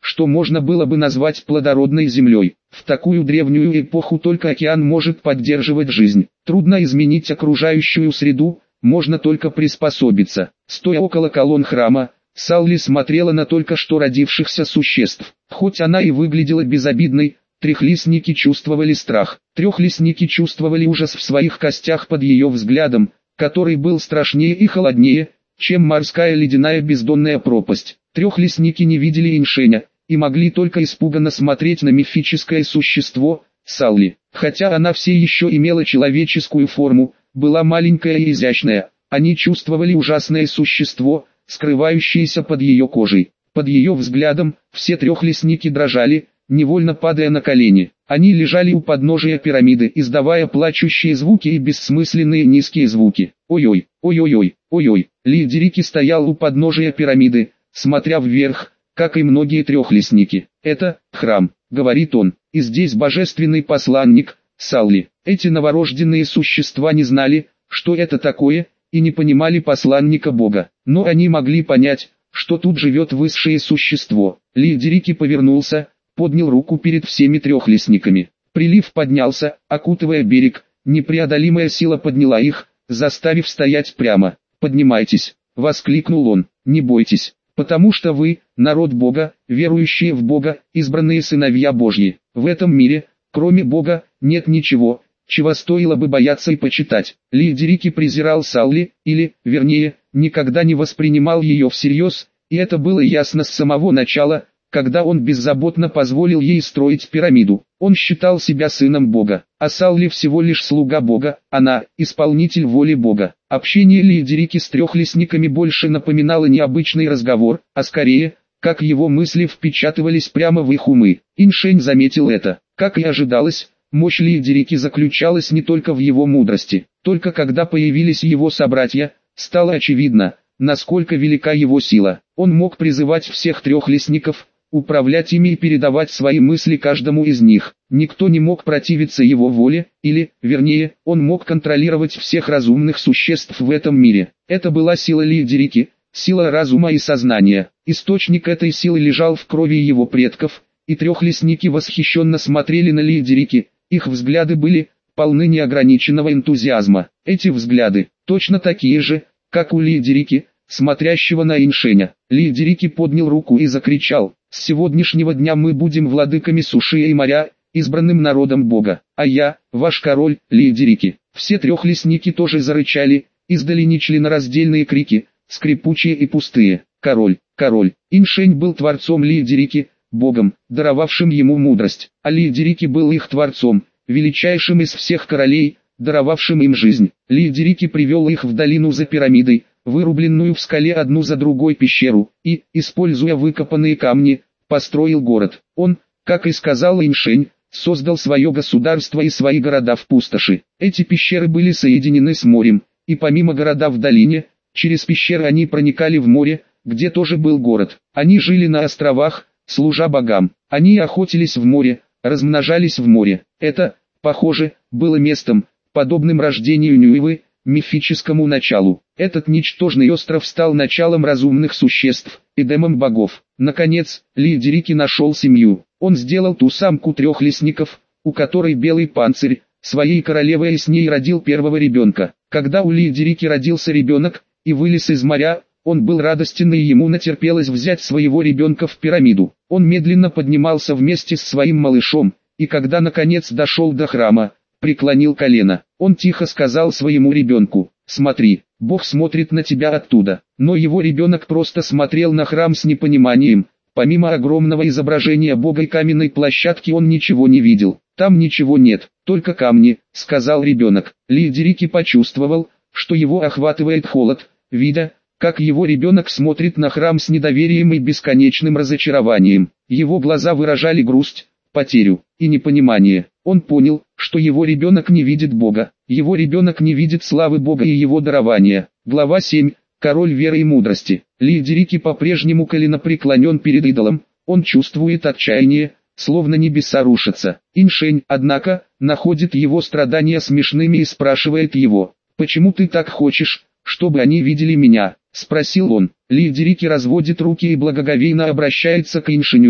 что можно было бы назвать плодородной землей. В такую древнюю эпоху только океан может поддерживать жизнь. Трудно изменить окружающую среду, можно только приспособиться. Стоя около колонн храма, Салли смотрела на только что родившихся существ. Хоть она и выглядела безобидной, трехлистники чувствовали страх. Трехлистники чувствовали ужас в своих костях под ее взглядом, который был страшнее и холоднее, чем морская ледяная бездонная пропасть. Трехлистники не видели Иншеня, и могли только испуганно смотреть на мифическое существо, Салли. Хотя она все еще имела человеческую форму, была маленькая и изящная, они чувствовали ужасное существо, скрывающееся под ее кожей. Под ее взглядом, все трехлистники дрожали, невольно падая на колени. Они лежали у подножия пирамиды, издавая плачущие звуки и бессмысленные низкие звуки. Ой-ой, ой-ой-ой, ой-ой. Лидерики стоял у подножия пирамиды, смотря вверх, как и многие трехлистники. «Это храм», — говорит он, — «и здесь божественный посланник, Салли». Эти новорожденные существа не знали, что это такое, и не понимали посланника Бога. Но они могли понять, что тут живет высшее существо. Лидерики повернулся, поднял руку перед всеми трехлистниками. Прилив поднялся, окутывая берег, непреодолимая сила подняла их, заставив стоять прямо. «Поднимайтесь», — воскликнул он, — «не бойтесь. Потому что вы, народ Бога, верующие в Бога, избранные сыновья Божьи. В этом мире, кроме Бога, нет ничего, чего стоило бы бояться и почитать». Лидерики презирал Салли, или, вернее, никогда не воспринимал ее всерьез, и это было ясно с самого начала, когда он беззаботно позволил ей строить пирамиду. Он считал себя сыном Бога, а Салли всего лишь слуга Бога, она – исполнитель воли Бога. Общение Лидерики с трехлистниками больше напоминало не обычный разговор, а скорее, как его мысли впечатывались прямо в их умы. Иншень заметил это. Как и ожидалось, мощь Лидерики заключалась не только в его мудрости. Только когда появились его собратья, стало очевидно, насколько велика его сила. Он мог призывать всех трехлистников, управлять ими и передавать свои мысли каждому из них. Никто не мог противиться его воле, или, вернее, он мог контролировать всех разумных существ в этом мире. Это была сила Лидерики, сила разума и сознания. Источник этой силы лежал в крови его предков, и трехлистники восхищенно смотрели на Лидерики, их взгляды были полны неограниченного энтузиазма. Эти взгляды, точно такие же, как у Лидерики, смотрящего на Иншеня. Лидерики поднял руку и закричал: «С сегодняшнего дня мы будем владыками суши и моря, избранным народом Бога, а я, ваш король, Лидерики». Все трехлистники тоже зарычали, издали нечленораздельные крики, скрипучие и пустые. «Король, король». Иншень был творцом Лидерики, Богом, даровавшим ему мудрость, а Лидерики был их творцом, величайшим из всех королей, даровавшим им жизнь. Лидерики привел их в долину за пирамидой, вырубленную в скале одну за другой пещеру, и, используя выкопанные камни, построил город. Он, как и сказал Иншень, создал свое государство и свои города в пустоши. Эти пещеры были соединены с морем, и помимо города в долине, через пещеры они проникали в море, где тоже был город. Они жили на островах, служа богам. Они охотились в море, размножались в море. Это, похоже, было местом, подобным рождению Нюевы, мифическому началу. Этот ничтожный остров стал началом разумных существ, эдемом богов. Наконец, Лидерики нашел семью. Он сделал ту самку трехлистников, у которой белый панцирь, своей королевой, и с ней родил первого ребенка. Когда у Лидерики родился ребенок, и вылез из моря, он был радостен, и ему натерпелось взять своего ребенка в пирамиду. Он медленно поднимался вместе с своим малышом, и когда наконец дошел до храма, преклонил колено. Он тихо сказал своему ребенку: «Смотри, Бог смотрит на тебя оттуда». Но его ребенок просто смотрел на храм с непониманием. Помимо огромного изображения Бога и каменной площадки он ничего не видел. «Там ничего нет, только камни», — сказал ребенок. Лидерики почувствовал, что его охватывает холод, видя, как его ребенок смотрит на храм с недоверием и бесконечным разочарованием. Его глаза выражали грусть, потерю и непонимание. Он понял, что его ребенок не видит Бога, его ребенок не видит славы Бога и его дарования. Глава семь. Король веры и мудрости. Лидерики по-прежнему коленопреклонен перед идолом, он чувствует отчаяние, словно небеса рушатся. Иншень, однако, находит его страдания смешными и спрашивает его: «Почему ты так хочешь, чтобы они видели меня?» — спросил он. Лидерики разводит руки и благоговейно обращается к Иншеню: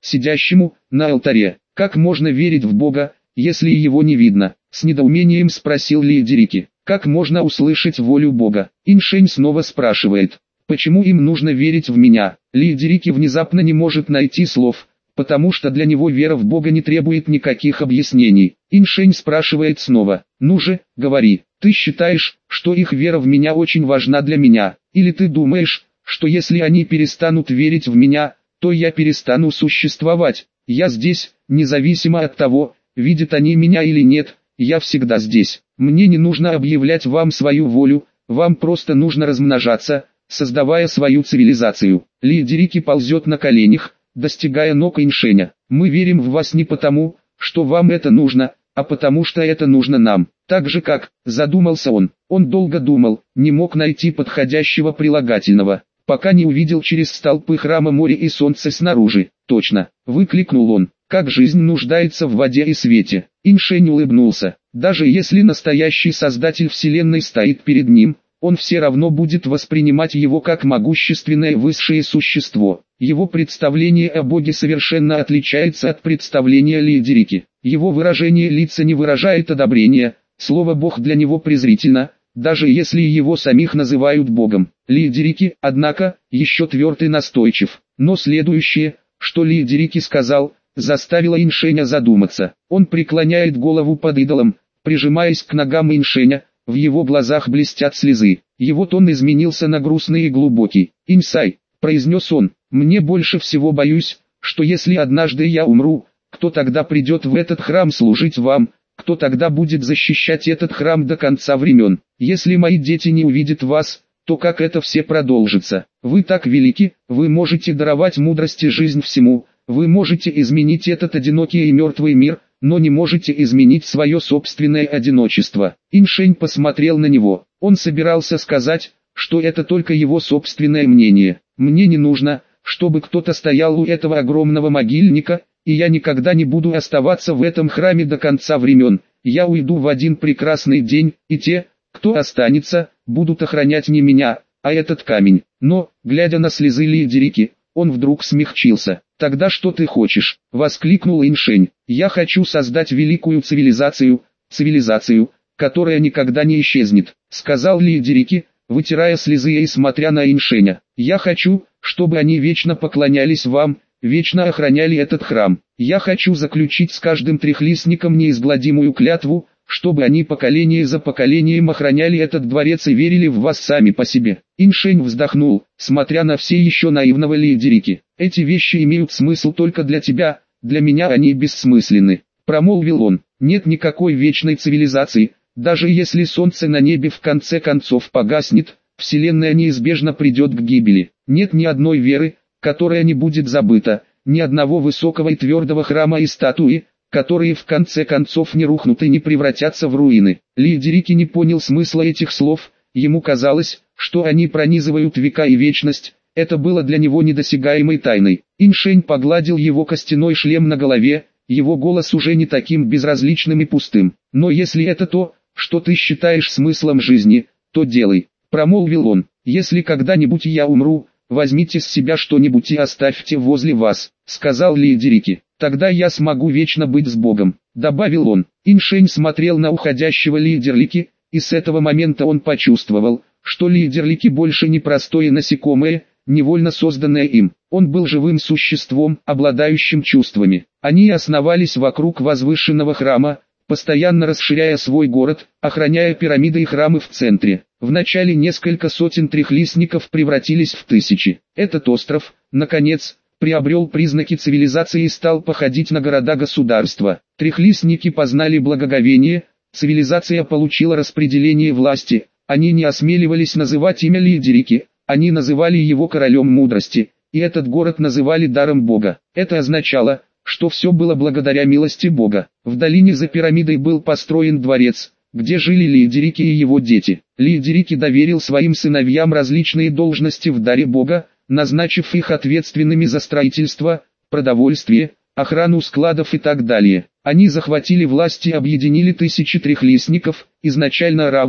сидящему на алтаре. Как можно верить в Бога, если его не видно? С недоумением спросил Лидерики. Как можно услышать волю Бога? Иншень снова спрашивает. Почему им нужно верить в меня? Лидерики внезапно не может найти слов, потому что для него вера в Бога не требует никаких объяснений. Иншень спрашивает снова. Ну же, говори, ты считаешь, что их вера в меня очень важна для меня? Или ты думаешь, что если они перестанут верить в меня, то я перестану существовать? Я здесь, независимо от того, видят они меня или нет, я всегда здесь. Мне не нужно объявлять вам свою волю, вам просто нужно размножаться, создавая свою цивилизацию. Лидерики ползет на коленях, достигая ног Иншеня. Мы верим в вас не потому, что вам это нужно, а потому что это нужно нам. Так же как, задумался он, он долго думал, не мог найти подходящего прилагательного, пока не увидел через столпы храма море и солнце снаружи. Точно, выкликнул он, как жизнь нуждается в воде и свете. Иншень улыбнулся, даже если настоящий создатель вселенной стоит перед ним, он все равно будет воспринимать его как могущественное высшее существо. Его представление о Боге совершенно отличается от представления Лидерики. Его выражение лица не выражает одобрения, слово «Бог» для него презрительно, даже если его самих называют Богом. Лидерики, однако, еще тверд и настойчив. Но следующее, что Лидерики сказал, заставило Иншеня задуматься. Он преклоняет голову под идолом, прижимаясь к ногам Иншеня, в его глазах блестят слезы. Его тон изменился на грустный и глубокий. «Инсай», — произнес он, — «мне больше всего боюсь, что если однажды я умру, кто тогда придет в этот храм служить вам, кто тогда будет защищать этот храм до конца времен? Если мои дети не увидят вас, то как это все продолжится? Вы так велики, вы можете даровать мудрость и жизнь всему, вы можете изменить этот одинокий и мертвый мир, но не можете изменить свое собственное одиночество». Иншень посмотрел на него. Он собирался сказать, что это только его собственное мнение. «Мне не нужно, чтобы кто-то стоял у этого огромного могильника, и я никогда не буду оставаться в этом храме до конца времен. Я уйду в один прекрасный день, и те, кто останется, будут охранять не меня, а этот камень». Но, глядя на слезы Лидерики, он вдруг смягчился. «Тогда что ты хочешь?» — воскликнул Иншень. «Я хочу создать великую цивилизацию, цивилизацию, которая никогда не исчезнет», — сказал Лидерики, вытирая слезы и смотря на Иншеня. «Я хочу, чтобы они вечно поклонялись вам, вечно охраняли этот храм. Я хочу заключить с каждым трехлистником неизгладимую клятву, чтобы они поколение за поколением охраняли этот дворец и верили в вас сами по себе». Иншень вздохнул, смотря на все еще наивного Лидерики. «Эти вещи имеют смысл только для тебя, для меня они бессмысленны», — промолвил он. «Нет никакой вечной цивилизации, даже если солнце на небе в конце концов погаснет, вселенная неизбежно придет к гибели. Нет ни одной веры, которая не будет забыта, ни одного высокого и твердого храма и статуи, которые в конце концов не рухнут и не превратятся в руины». Лидерики не понял смысла этих слов, ему казалось, что они пронизывают века и вечность, это было для него недосягаемой тайной. Иншень погладил его костяной шлем на голове, его голос уже не таким безразличным и пустым. «Но если это то, что ты считаешь смыслом жизни, то делай», — промолвил он. «Если когда-нибудь я умру, возьмите с себя что-нибудь и оставьте возле вас», — сказал Лидерики. «Тогда я смогу вечно быть с Богом», — добавил он. Иншень смотрел на уходящего Лидерлики, и с этого момента он почувствовал, что Лидерлики больше не простое насекомое, невольно созданное им. Он был живым существом, обладающим чувствами. Они основались вокруг возвышенного храма, постоянно расширяя свой город, охраняя пирамиды и храмы в центре. Вначале несколько сотен трехлистников превратились в тысячи. Этот остров, наконец, приобрел признаки цивилизации и стал походить на города-государства. Трехлистники познали благоговение, цивилизация получила распределение власти, они не осмеливались называть имя Лидерики, они называли его королем мудрости, и этот город называли даром Бога. Это означало, что все было благодаря милости Бога. В долине за пирамидой был построен дворец, где жили Лидерики и его дети. Лидерики доверил своим сыновьям различные должности в даре Бога, назначив их ответственными за строительство, продовольствие, охрану складов и так далее. Они захватили власть и объединили тысячи трехлистников, изначально равных,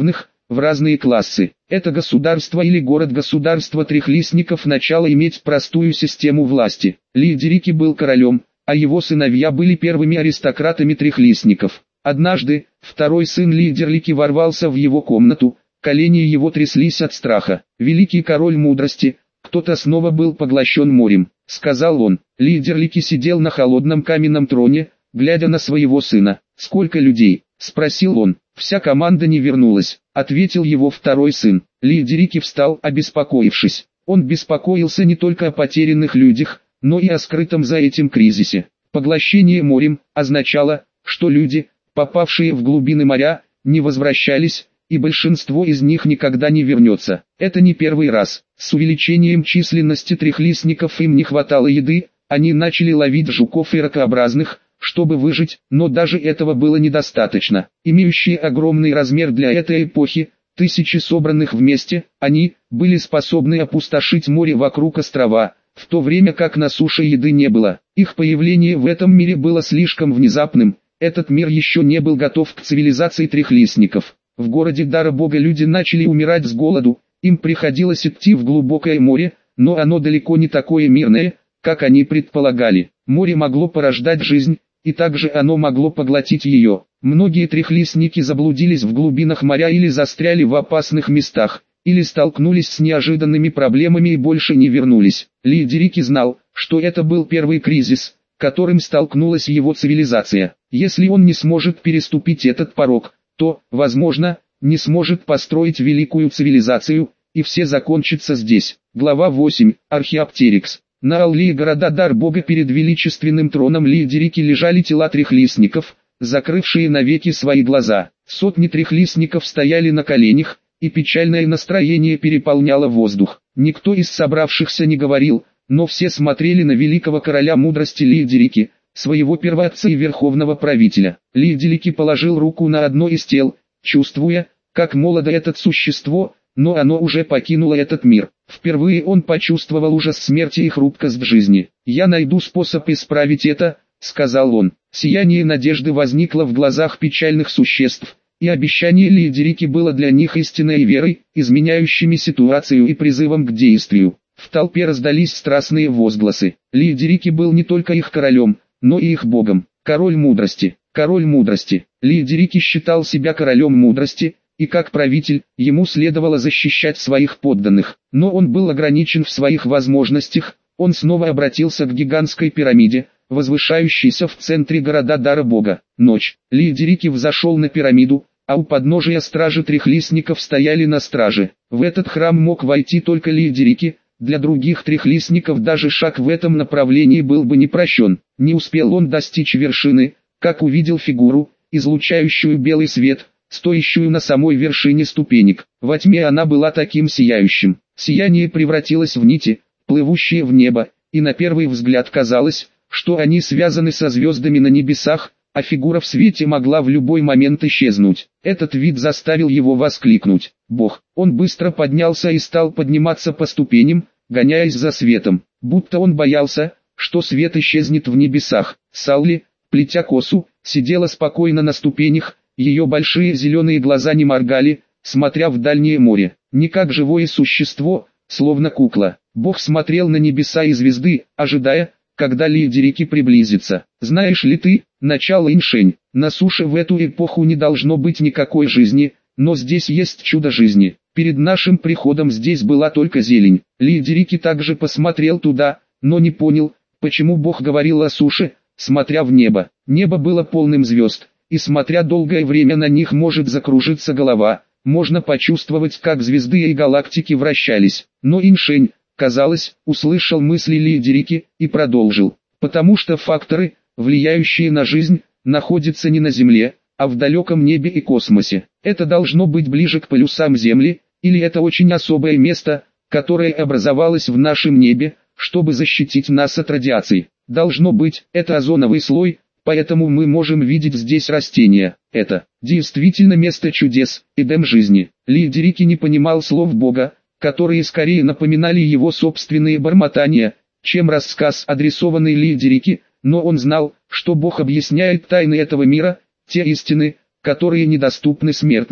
в разные классы. Это государство или город-государство трехлистников начало иметь простую систему власти. Лидерики был королем, а его сыновья были первыми аристократами трехлистников. Однажды, второй сын Лидерлики ворвался в его комнату, колени его тряслись от страха. «Великий король мудрости, кто-то снова был поглощен морем», — сказал он. Лидерлики сидел на холодном каменном троне, глядя на своего сына. «Сколько людей?» — спросил он. «Вся команда не вернулась», — ответил его второй сын. Лидерики встал, обеспокоившись. Он беспокоился не только о потерянных людях, но и о скрытом за этим кризисе. Поглощение морем означало, что люди, попавшие в глубины моря, не возвращались, и большинство из них никогда не вернется. Это не первый раз. С увеличением численности трехлистников им не хватало еды, они начали ловить жуков и ракообразных, чтобы выжить, но даже этого было недостаточно. Имеющие огромный размер для этой эпохи, тысячи собранных вместе, они были способны опустошить море вокруг острова, в то время как на суше еды не было. Их появление в этом мире было слишком внезапным, этот мир еще не был готов к цивилизации трехлистников. В городе Дара Бога люди начали умирать с голоду, им приходилось идти в глубокое море, но оно далеко не такое мирное, как они предполагали. Море могло порождать жизнь, и также оно могло поглотить ее. Многие трехлистники заблудились в глубинах моря или застряли в опасных местах, или столкнулись с неожиданными проблемами и больше не вернулись. Лидерики знал, что это был первый кризис, которым столкнулась его цивилизация. Если он не сможет переступить этот порог, то, возможно, не сможет построить великую цивилизацию, и все закончится здесь. Глава восемь. Археоптерикс. На аллее города Дар Бога перед величественным троном Лидерики лежали тела трехлистников, закрывшие навеки свои глаза. Сотни трехлистников стояли на коленях, и печальное настроение переполняло воздух. Никто из собравшихся не говорил, но все смотрели на великого короля мудрости Лидерики, своего первоотца и верховного правителя. Лидерики положил руку на одно из тел, чувствуя, как молодо это существо, но оно уже покинуло этот мир. Впервые он почувствовал ужас смерти и хрупкость жизни. «Я найду способ исправить это», — сказал он. Сияние надежды возникло в глазах печальных существ, и обещание Лидерики было для них истинной верой, изменяющими ситуацию и призывом к действию. В толпе раздались страстные возгласы. Лидерики был не только их королем, но и их богом. Король мудрости, король мудрости. Лидерики считал себя королем мудрости, и как правитель, ему следовало защищать своих подданных. Но он был ограничен в своих возможностях, он снова обратился к гигантской пирамиде, возвышающейся в центре города Дара Бога. Ночь. Лидерики взошел на пирамиду, а у подножия стражи трехлистников стояли на страже. В этот храм мог войти только Лидерики, для других трехлистников даже шаг в этом направлении был бы не прощен. Не успел он достичь вершины, как увидел фигуру, излучающую белый свет, стоящую на самой вершине ступенек. Во тьме она была таким сияющим. Сияние превратилось в нити, плывущие в небо, и на первый взгляд казалось, что они связаны со звездами на небесах, а фигура в свете могла в любой момент исчезнуть. Этот вид заставил его воскликнуть: «Бог!» Он быстро поднялся и стал подниматься по ступеням, гоняясь за светом, будто он боялся, что свет исчезнет в небесах. Салли, плетя косу, сидела спокойно на ступенях, ее большие зеленые глаза не моргали, смотря в дальнее море, не как живое существо, словно кукла. Бог смотрел на небеса и звезды, ожидая, когда Лидерики приблизится. «Знаешь ли ты, начало Иншень, на суше в эту эпоху не должно быть никакой жизни, но здесь есть чудо жизни. Перед нашим приходом здесь была только зелень». Лидерики также посмотрел туда, но не понял, почему Бог говорил о суше, смотря в небо. Небо было полным звезд, и смотря долгое время на них может закружиться голова, можно почувствовать, как звезды и галактики вращались. Но Иншень, казалось, услышал мысли Лидерики и продолжил: «Потому что факторы, влияющие на жизнь, находятся не на Земле, а в далеком небе и космосе. Это должно быть ближе к полюсам Земли, или это очень особое место, которое образовалось в нашем небе, чтобы защитить нас от радиации. Должно быть, это озоновый слой, поэтому мы можем видеть здесь растения. Это действительно место чудес, Эдем жизни». Лидерики не понимал слов Бога, которые скорее напоминали его собственные бормотания, чем рассказ, адресованный Лидерике, но он знал, что Бог объясняет тайны этого мира, те истины, которые недоступны смертным.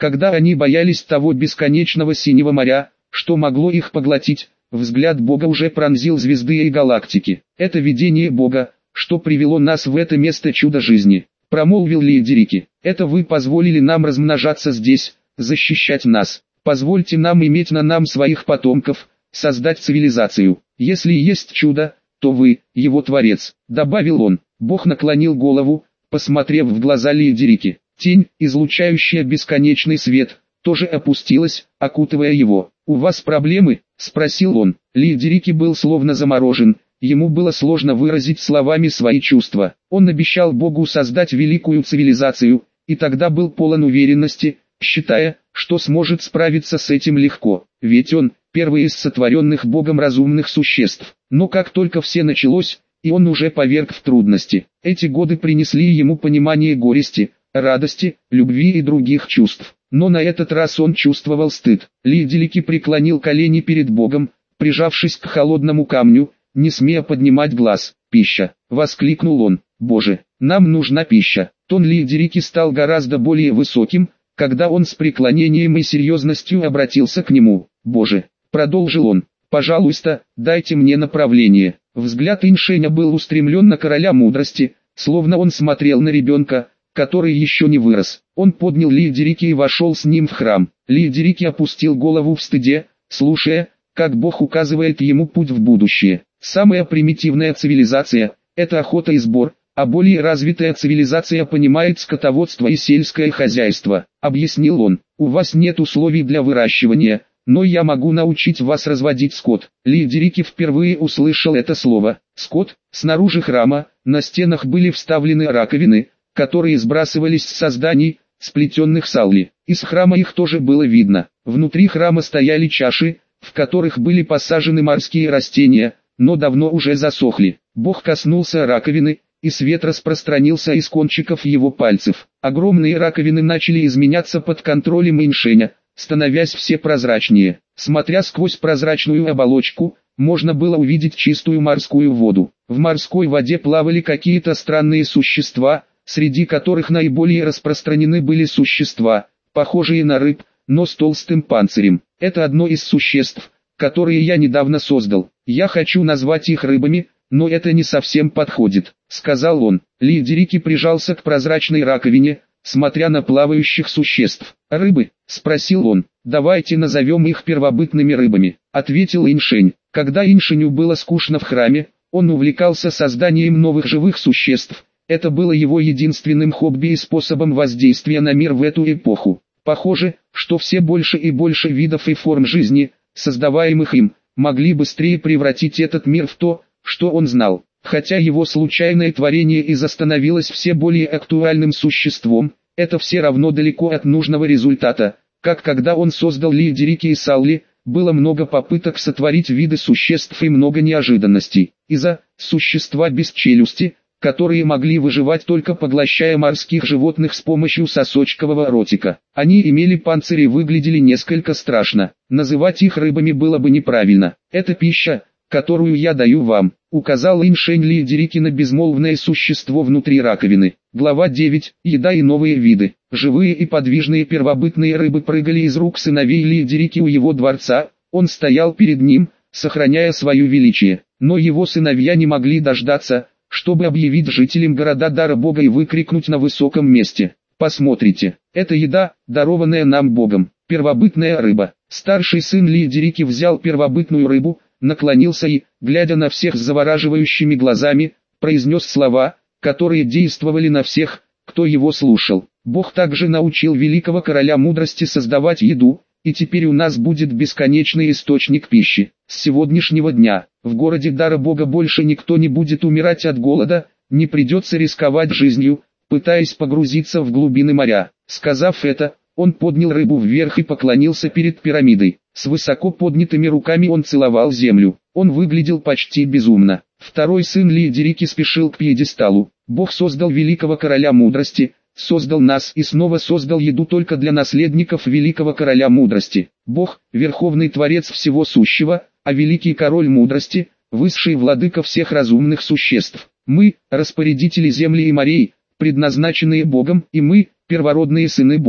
Когда они боялись того бесконечного синего моря, что могло их поглотить, взгляд Бога уже пронзил звезды и галактики. Это видение Бога, что привело нас в это место чуда жизни, промолвил Лиедерики. Это вы позволили нам размножаться здесь, защищать нас. Позвольте нам иметь на нам своих потомков, создать цивилизацию. Если есть чудо, то вы, его творец, добавил он. Бог наклонил голову, посмотрев в глаза Лиедерики. Тень, излучающая бесконечный свет, тоже опустилась, окутывая его. «У вас проблемы?» – спросил он. Лиедерики был словно заморожен, ему было сложно выразить словами свои чувства. Он обещал Богу создать великую цивилизацию, и тогда был полон уверенности, считая, что сможет справиться с этим легко, ведь он – первый из сотворенных Богом разумных существ. Но как только все началось, и он уже поверг в трудности, эти годы принесли ему понимание горести, радости, любви и других чувств. Но на этот раз он чувствовал стыд. Лиедерики преклонил колени перед Богом, прижавшись к холодному камню, не смея поднимать глаз. «Пища!» — воскликнул он. «Боже, нам нужна пища!» Тон Лиедерики стал гораздо более высоким, когда он с преклонением и серьезностью обратился к нему. «Боже!» — продолжил он. «Пожалуйста, дайте мне направление». Взгляд Иншеня был устремлен на короля мудрости, словно он смотрел на ребенка, который еще не вырос. Он поднял Лиедерики и вошел с ним в храм. Лиедерики опустил голову в стыде, слушая, как Бог указывает ему путь в будущее. Самая примитивная цивилизация – это охота и сбор, а более развитая цивилизация понимает скотоводство и сельское хозяйство, объяснил он. У вас нет условий для выращивания, но я могу научить вас разводить скот. Лиедерики впервые услышал это слово. Скот. Снаружи храма, на стенах были вставлены раковины, которые сбрасывались с созданий, сплетенных с алли. Из храма их тоже было видно. Внутри храма стояли чаши, в которых были посажены морские растения, но давно уже засохли. Бог коснулся раковины, и свет распространился из кончиков его пальцев. Огромные раковины начали изменяться под контролем Иншеня, становясь все прозрачнее. Смотря сквозь прозрачную оболочку, можно было увидеть чистую морскую воду. В морской воде плавали какие-то странные существа, среди которых наиболее распространены были существа, похожие на рыб, но с толстым панцирем. Это одно из существ, которые я недавно создал. Я хочу назвать их рыбами, но это не совсем подходит, сказал он. Лиедерики прижался к прозрачной раковине, смотря на плавающих существ. «Рыбы?» – спросил он. «Давайте назовем их первобытными рыбами», – ответил Иншень. Когда Иншеню было скучно в храме, он увлекался созданием новых живых существ. Это было его единственным хобби и способом воздействия на мир в эту эпоху. Похоже, что все больше и больше видов и форм жизни, создаваемых им, могли быстрее превратить этот мир в то, что он знал. Хотя его случайное творение и становилось все более актуальным существом, это все равно далеко от нужного результата. Как когда он создал Лиедерики и Салли, было много попыток сотворить виды существ и много неожиданностей. Из-за существа без челюсти, которые могли выживать только поглощая морских животных с помощью сосочкового ротика. Они имели панцирь и выглядели несколько страшно. Называть их рыбами было бы неправильно. Это пища, которую я даю вам, указал Иншень Лиедерики на безмолвное существо внутри раковины. Глава девять. Еда и новые виды. Живые и подвижные первобытные рыбы прыгали из рук сыновей Лиедерики у его дворца. Он стоял перед ним, сохраняя свое величие. Но его сыновья не могли дождаться, чтобы объявить жителям города дара Бога и выкрикнуть на высоком месте: «Посмотрите, это еда, дарованная нам Богом, первобытная рыба». Старший сын Лиедерики взял первобытную рыбу, наклонился и, глядя на всех с завораживающими глазами, произнес слова, которые действовали на всех, кто его слушал. Бог также научил великого короля мудрости создавать еду, и теперь у нас будет бесконечный источник пищи. С сегодняшнего дня, в городе дара Бога больше никто не будет умирать от голода, не придется рисковать жизнью, пытаясь погрузиться в глубины моря. Сказав это, он поднял рыбу вверх и поклонился перед пирамидой. С высоко поднятыми руками он целовал землю. Он выглядел почти безумно. Второй сын Лиедерики спешил к пьедесталу. Бог создал великого короля мудрости, создал нас и снова создал еду только для наследников великого короля мудрости. Бог – верховный творец всего сущего, а великий король мудрости – высший владыка всех разумных существ. Мы – распорядители земли и морей, предназначенные Богом, и мы – первородные сыны Бога.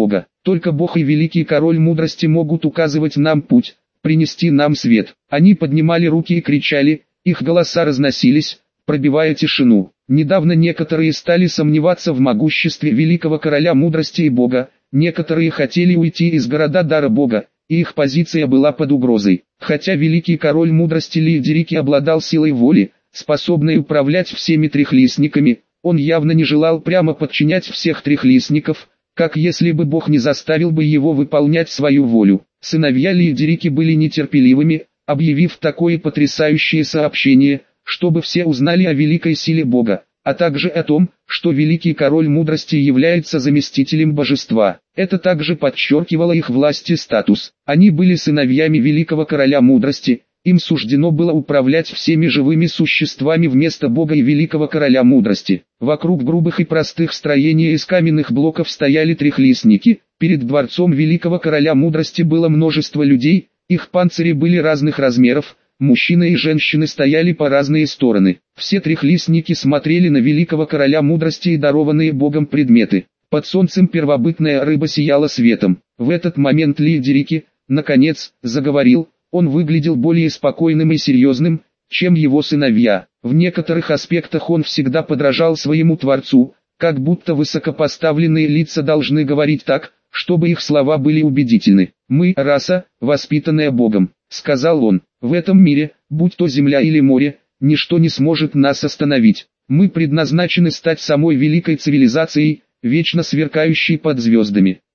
Только Бог и великий король мудрости могут указывать нам путь, принести нам свет. Они поднимали руки и кричали, их голоса разносились, пробивая тишину. Недавно некоторые стали сомневаться в могуществе великого короля мудрости и Бога, некоторые хотели уйти из города дара Бога, и их позиция была под угрозой. Хотя великий король мудрости Лиидерики обладал силой воли, способной управлять всеми трехлистниками, он явно не желал прямо подчинять всех трехлистников, как если бы Бог не заставил бы его выполнять свою волю. Сыновья Лиидерики были нетерпеливыми, объявив такое потрясающее сообщение, чтобы все узнали о великой силе Бога, а также о том, что великий король мудрости является заместителем божества. Это также подчеркивало их власть и статус. Они были сыновьями великого короля мудрости, им суждено было управлять всеми живыми существами вместо Бога и великого короля мудрости. Вокруг грубых и простых строений из каменных блоков стояли трехлистники, перед дворцом великого короля мудрости было множество людей, их панцири были разных размеров, мужчины и женщины стояли по разные стороны. Все трехлистники смотрели на великого короля мудрости и дарованные Богом предметы. Под солнцем первобытная рыба сияла светом. В этот момент Лиидерики, наконец, заговорил. Он выглядел более спокойным и серьезным, чем его сыновья. В некоторых аспектах он всегда подражал своему Творцу, как будто высокопоставленные лица должны говорить так, чтобы их слова были убедительны. «Мы – раса, воспитанная Богом», – сказал он. «В этом мире, будь то земля или море, ничто не сможет нас остановить. Мы предназначены стать самой великой цивилизацией, вечно сверкающей под звездами.